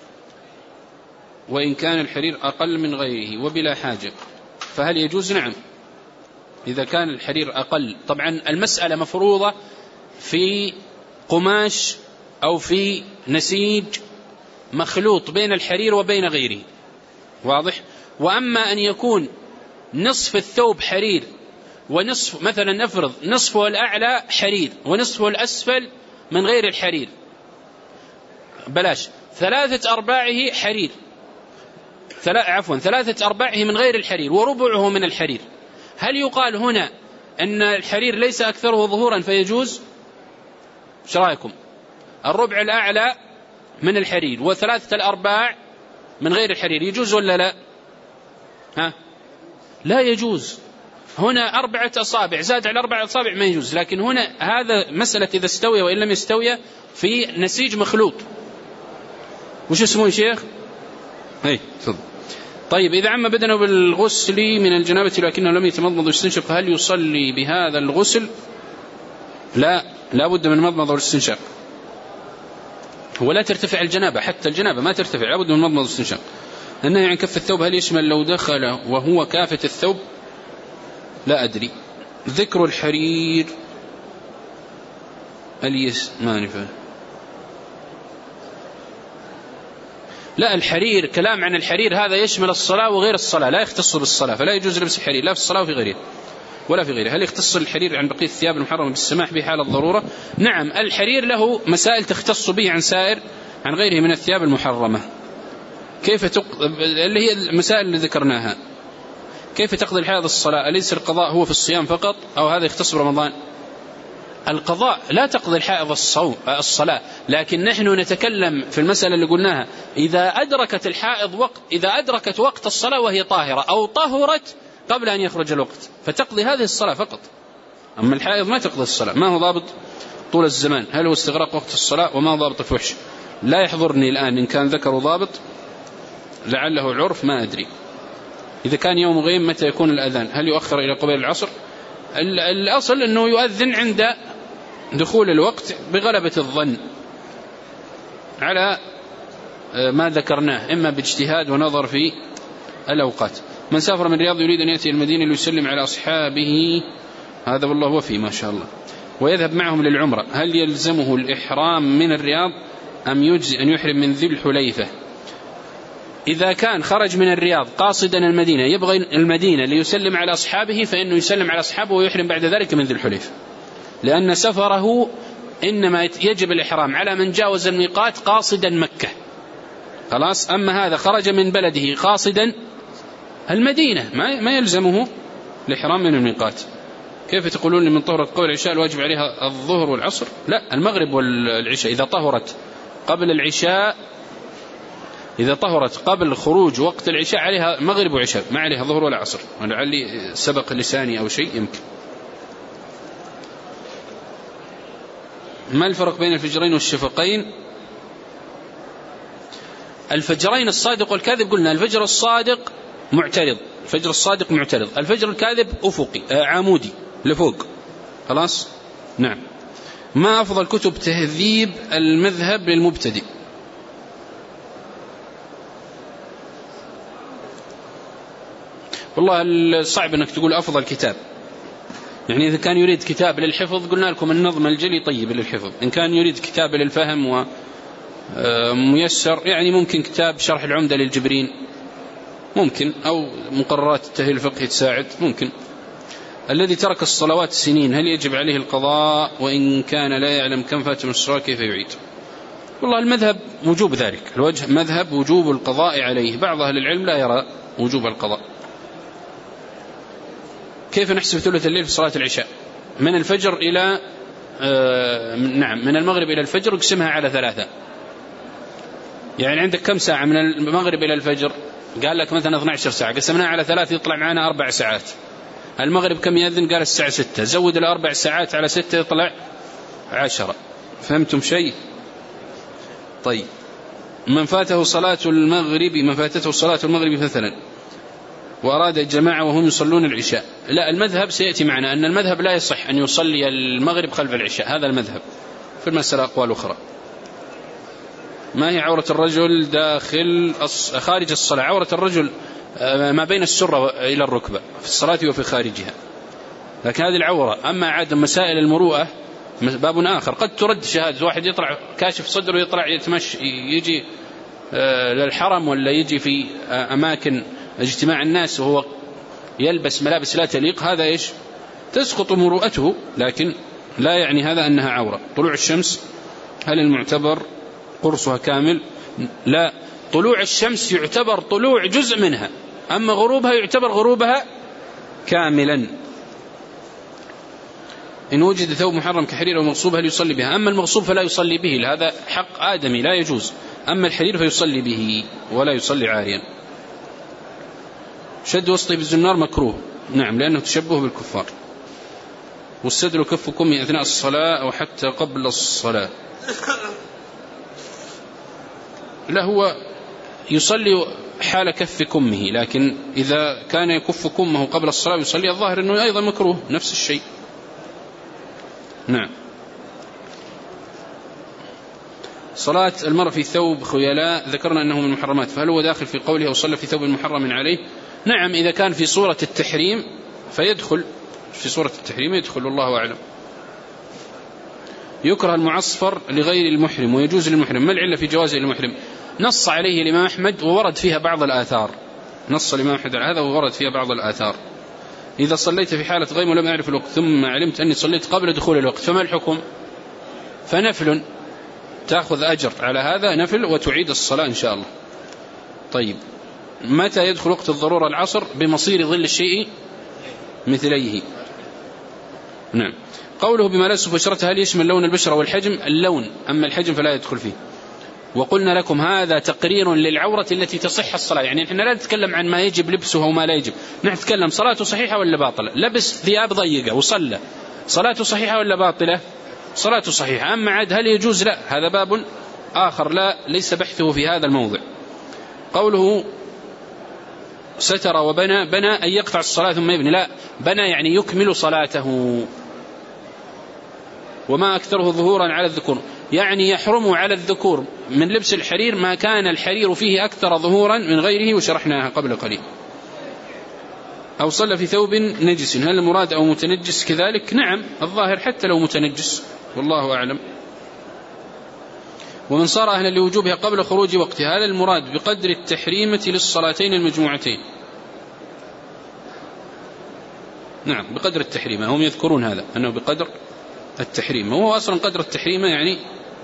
وإن كان الحرير أقل من غيره وبلا حاجة فهل يجوز؟ نعم، إذا كان الحرير أقل. طبعا المسألة مفروضة في قماش أو في نسيج مخلوط بين الحرير وبين غيره، واضح. وأما أن يكون نصف الثوب حرير ونصف، مثلا نفرض نصفه الأعلى حرير ونصفه الأسفل من غير الحرير، بلاش، ثلاثة أرباعه حرير، ثلا... عفوا ثلاثة أرباعه من غير الحرير وربعه من الحرير، هل يقال هنا أن الحرير ليس أكثره ظهورا فيجوز؟ ايش رأيكم؟ الربع الأعلى من الحرير وثلاثة الأرباع من غير الحرير يجوز ولا لا؟ ها؟ لا يجوز. هنا أربعة أصابع زاد على أربعة أصابع ما يجوز، لكن هنا هذا مسألة إذا استوي وإن لم يستوي في نسيج مخلوط. وش اسمه يا شيخ؟ هي تفضل. طيب، إذا عم بدنه بالغسل من الجنابة لكنه لم يتمضمض ويستنشق هل يصلي بهذا الغسل؟ لا، لا بد من المضمضة والاستنشاق، ولا ترتفع الجنابة، حتى الجنابة ما ترتفع، لا بد من المضمضة والاستنشاق. النهي عن كف الثوب هل يشمل لو دخل وهو كافة الثوب؟ لا أدري. ذكر الحرير اليس ما نفع. لا، الحرير كلام عن الحرير هذا يشمل الصلاة وغير الصلاة، لا يختص بالصلاة، فلا يجوز لبس الحرير لا في الصلاة وفي غيرها ولا في غيرها. هل يختص الحرير عن بقية الثياب المحرمة بالسماح به حال الضرورة؟ نعم، الحرير له مسائل تختص به عن سائر عن غيره من الثياب المحرمة. كيف تق... اللي هي المسائل اللي ذكرناها. كيف تقضي الحائض الصلاة؟ أليس القضاء هو في الصيام فقط أو هذا يختص برمضان؟ القضاء لا تقضي الحائض الصوم الصلاة، لكن نحن نتكلم في المسألة اللي قلناها إذا أدركت الحائض وقت إذا أدركت وقت الصلاة وهي طاهرة أو طهرت قبل أن يخرج الوقت فتقضي هذه الصلاة فقط. أما الحائض ما تقضي الصلاة. ما هو ضابط طول الزمان؟ هل هو استغراق وقت الصلاة؟ وما ضابط الفحش؟ لا يحضرني الآن إن كان ذكر ضابط، لعله عرف ما أدري. إذا كان يوم غيم متى يكون الأذان؟ هل يؤخر إلى قبيل العصر؟ الأصل أنه يؤذن عند دخول الوقت بغلبة الظن على ما ذكرناه، إما باجتهاد ونظر في الأوقات. من سافر من الرياض يريد أن يأتي المدينة ليسلم على أصحابه، هذا والله وفي ما شاء الله، ويذهب معهم للعمرة، هل يلزمه الإحرام من الرياض أم يجزي أن يحرم من ذي الحليفة؟ إذا كان خرج من الرياض قاصدا المدينة يبغى المدينة ليسلم على أصحابه فإنه يسلم على أصحابه ويحرم بعد ذلك من ذي الحليفة، لأن سفره إنما يجب الإحرام على من جاوز الميقات قاصدا مكة خلاص. أما هذا خرج من بلده قاصدا المدينة ما ما يلزمه الإحرام من الميقات. كيف تقولون من طهرت قبل العشاء الواجب عليها الظهر والعصر؟ لا، المغرب والعشاء. إذا طهرت قبل العشاء إذا طهرت قبل خروج وقت العشاء عليها مغرب وعشاء، ما عليها ظهر ولا عصر، ولعلي سبق لساني أو شيء يمكن. ما الفرق بين الفجرين والشفقين؟ الفجرين الصادق والكاذب قلنا الفجر الصادق معترض، الفجر الصادق معترض، الفجر الكاذب أفقي آه عمودي لفوق خلاص. نعم. ما أفضل كتب تهذيب المذهب للمبتدئ؟ والله صعب أنك تقول أفضل كتاب، يعني إذا كان يريد كتاب للحفظ قلنا لكم النظم الجلي طيب للحفظ، إن كان يريد كتاب للفهم وميسر يعني ممكن كتاب شرح العمدة للجبرين ممكن، أو مقررات التأهيل الفقهي تساعد ممكن. الذي ترك الصلوات سنين هل يجب عليه القضاء؟ وإن كان لا يعلم كم فات من الصلاة كيف يعيد؟ والله المذهب وجوب ذلك، الوجه مذهب وجوب القضاء عليه، بعض أهل العلم لا يرى وجوب القضاء. كيف نحسب ثلث الليل في صلاة العشاء؟ من الفجر إلى آه نعم من المغرب إلى الفجر اقسمها على ثلاثة. يعني عندك كم ساعة من المغرب إلى الفجر؟ قال لك مثلا اثنتي عشرة ساعة، قسمناها على ثلاثة يطلع معنا أربع ساعات. المغرب كم يأذن؟ قال الساعة ستة، زود الأربع ساعات على ستة يطلع عشرة. فهمتم شيء؟ طيب من فاته صلاة المغرب من فاتته صلاة المغرب مثلا وأراد الجماعة وهم يصلون العشاء، لا المذهب سيأتي معنا أن المذهب لا يصح أن يصلي المغرب خلف العشاء، هذا المذهب. في المسألة أقوال أخرى. ما هي عورة الرجل داخل خارج الصلاة؟ عورة الرجل ما بين السرة إلى الركبة في الصلاة وفي خارجها، لكن هذه العورة. أما عاد مسائل المروءة باب آخر، قد ترد شهادة واحد يطلع كاشف صدره يطلع يتمشي يجي للحرم ولا يجي في أماكن اجتماع الناس وهو يلبس ملابس لا تليق، هذا إيش؟ تسقط مروءته، لكن لا يعني هذا أنها عورة. طلوع الشمس هل المعتبر قرصها كامل؟ لا، طلوع الشمس يعتبر طلوع جزء منها، أما غروبها يعتبر غروبها كاملا. إن وجد ثوب محرم كحرير أو مغصوب هل يصلي بها؟ أما المغصوب فلا يصلي به، هذا حق آدمي لا يجوز. أما الحرير فيصلي به ولا يصلي عاريا. شد وسطي بالزنار مكروه، نعم لأنه تشبه بالكفار. والسدل كف كمه أثناء الصلاة أو حتى قبل الصلاة، لا هو يصلي حال كف كمه، لكن إذا كان يكف كمه قبل الصلاة يصلي، الظاهر أنه أيضا مكروه نفس الشيء. نعم. صلاة المرء في ثوب خيلاء ذكرنا أنه من المحرمات، فهل هو داخل في قوله أو صلى في ثوب محرم عليه؟ نعم إذا كان في صورة التحريم فيدخل، في صورة التحريم يدخل، والله أعلم. يكره المعصفر لغير المحرم ويجوز للمحرم، ما العلة في جوازه للمحرم؟ نص عليه الإمام أحمد وورد فيها بعض الآثار، نص الإمام أحمد على هذا وورد فيها بعض الآثار. إذا صليت في حالة غيم ولم أعرف الوقت ثم علمت أني صليت قبل دخول الوقت فما الحكم؟ فنفل، تأخذ أجر على هذا نفل وتعيد الصلاة إن شاء الله. طيب متى يدخل وقت الضرورة؟ العصر بمصير ظل الشيء مثليه. نعم. قوله بما لا يصف بشرته هل يشمل لون البشرة والحجم؟ اللون، أما الحجم فلا يدخل فيه. وقلنا لكم هذا تقرير للعورة التي تصح الصلاة، يعني نحن لا نتكلم عن ما يجب لبسه وما لا يجب، نحن نتكلم صلاته صحيحة ولا باطلة. لبس ثياب ضيقة وصلى، صلاته صحيحة ولا باطلة؟ صلاته صحيحة. أما عاد هل يجوز؟ لا، هذا باب آخر لا ليس بحثه في هذا الموضع. قوله ستر وبنى، بنى أن يقطع الصلاة ثم يبني، لا، بنى يعني يكمل صلاته. وما أكثره ظهورا على الذكور، يعني يحرم على الذكور من لبس الحرير ما كان الحرير فيه أكثر ظهورا من غيره، وشرحناها قبل قليل. أو صلى في ثوب نجس، هل المراد أو متنجس كذلك؟ نعم الظاهر حتى لو متنجس، والله أعلم. ومن صار أهلا لوجوبها قبل خروج وقتها، هل المراد بقدر التحريمة للصلاتين المجموعتين؟ نعم بقدر التحريمة، هم يذكرون هذا أنه بقدر التحريم. هو أصلا قدر التحريم يعني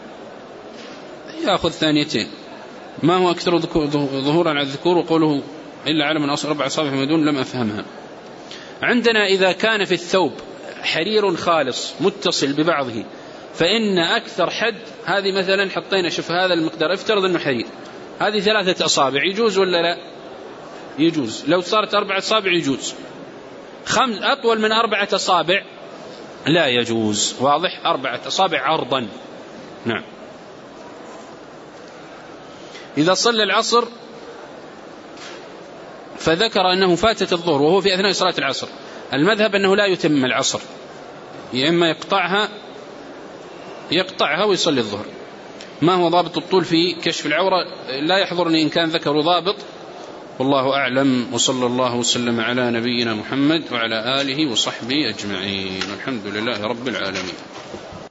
يأخذ ثانيتين. ما هو أكثر ظهورا على الذكور؟ وقوله إلا على من أصل أربع أصابع فيما دون، لم أفهمها. عندنا إذا كان في الثوب حرير خالص متصل ببعضه فإن أكثر حد، هذه مثلا حطينا شوف هذا المقدار، افترض أنه حرير، هذه ثلاثة أصابع، يجوز ولا لا؟ يجوز. لو صارت أربعة أصابع يجوز. خمس أطول من أربعة أصابع لا يجوز، واضح؟ أربعة أصابع عرضا. نعم. إذا صلى العصر فذكر أنه فاتت الظهر وهو في أثناء صلاة العصر، المذهب أنه لا يتم العصر، يا إما يقطعها يقطعها ويصلي الظهر. ما هو ضابط الطول في كشف العورة؟ لا يحضرني إن كان ذكر ضابط، والله أعلم. وصلى الله وسلم على نبينا محمد وعلى آله وصحبه أجمعين، الحمد لله رب العالمين.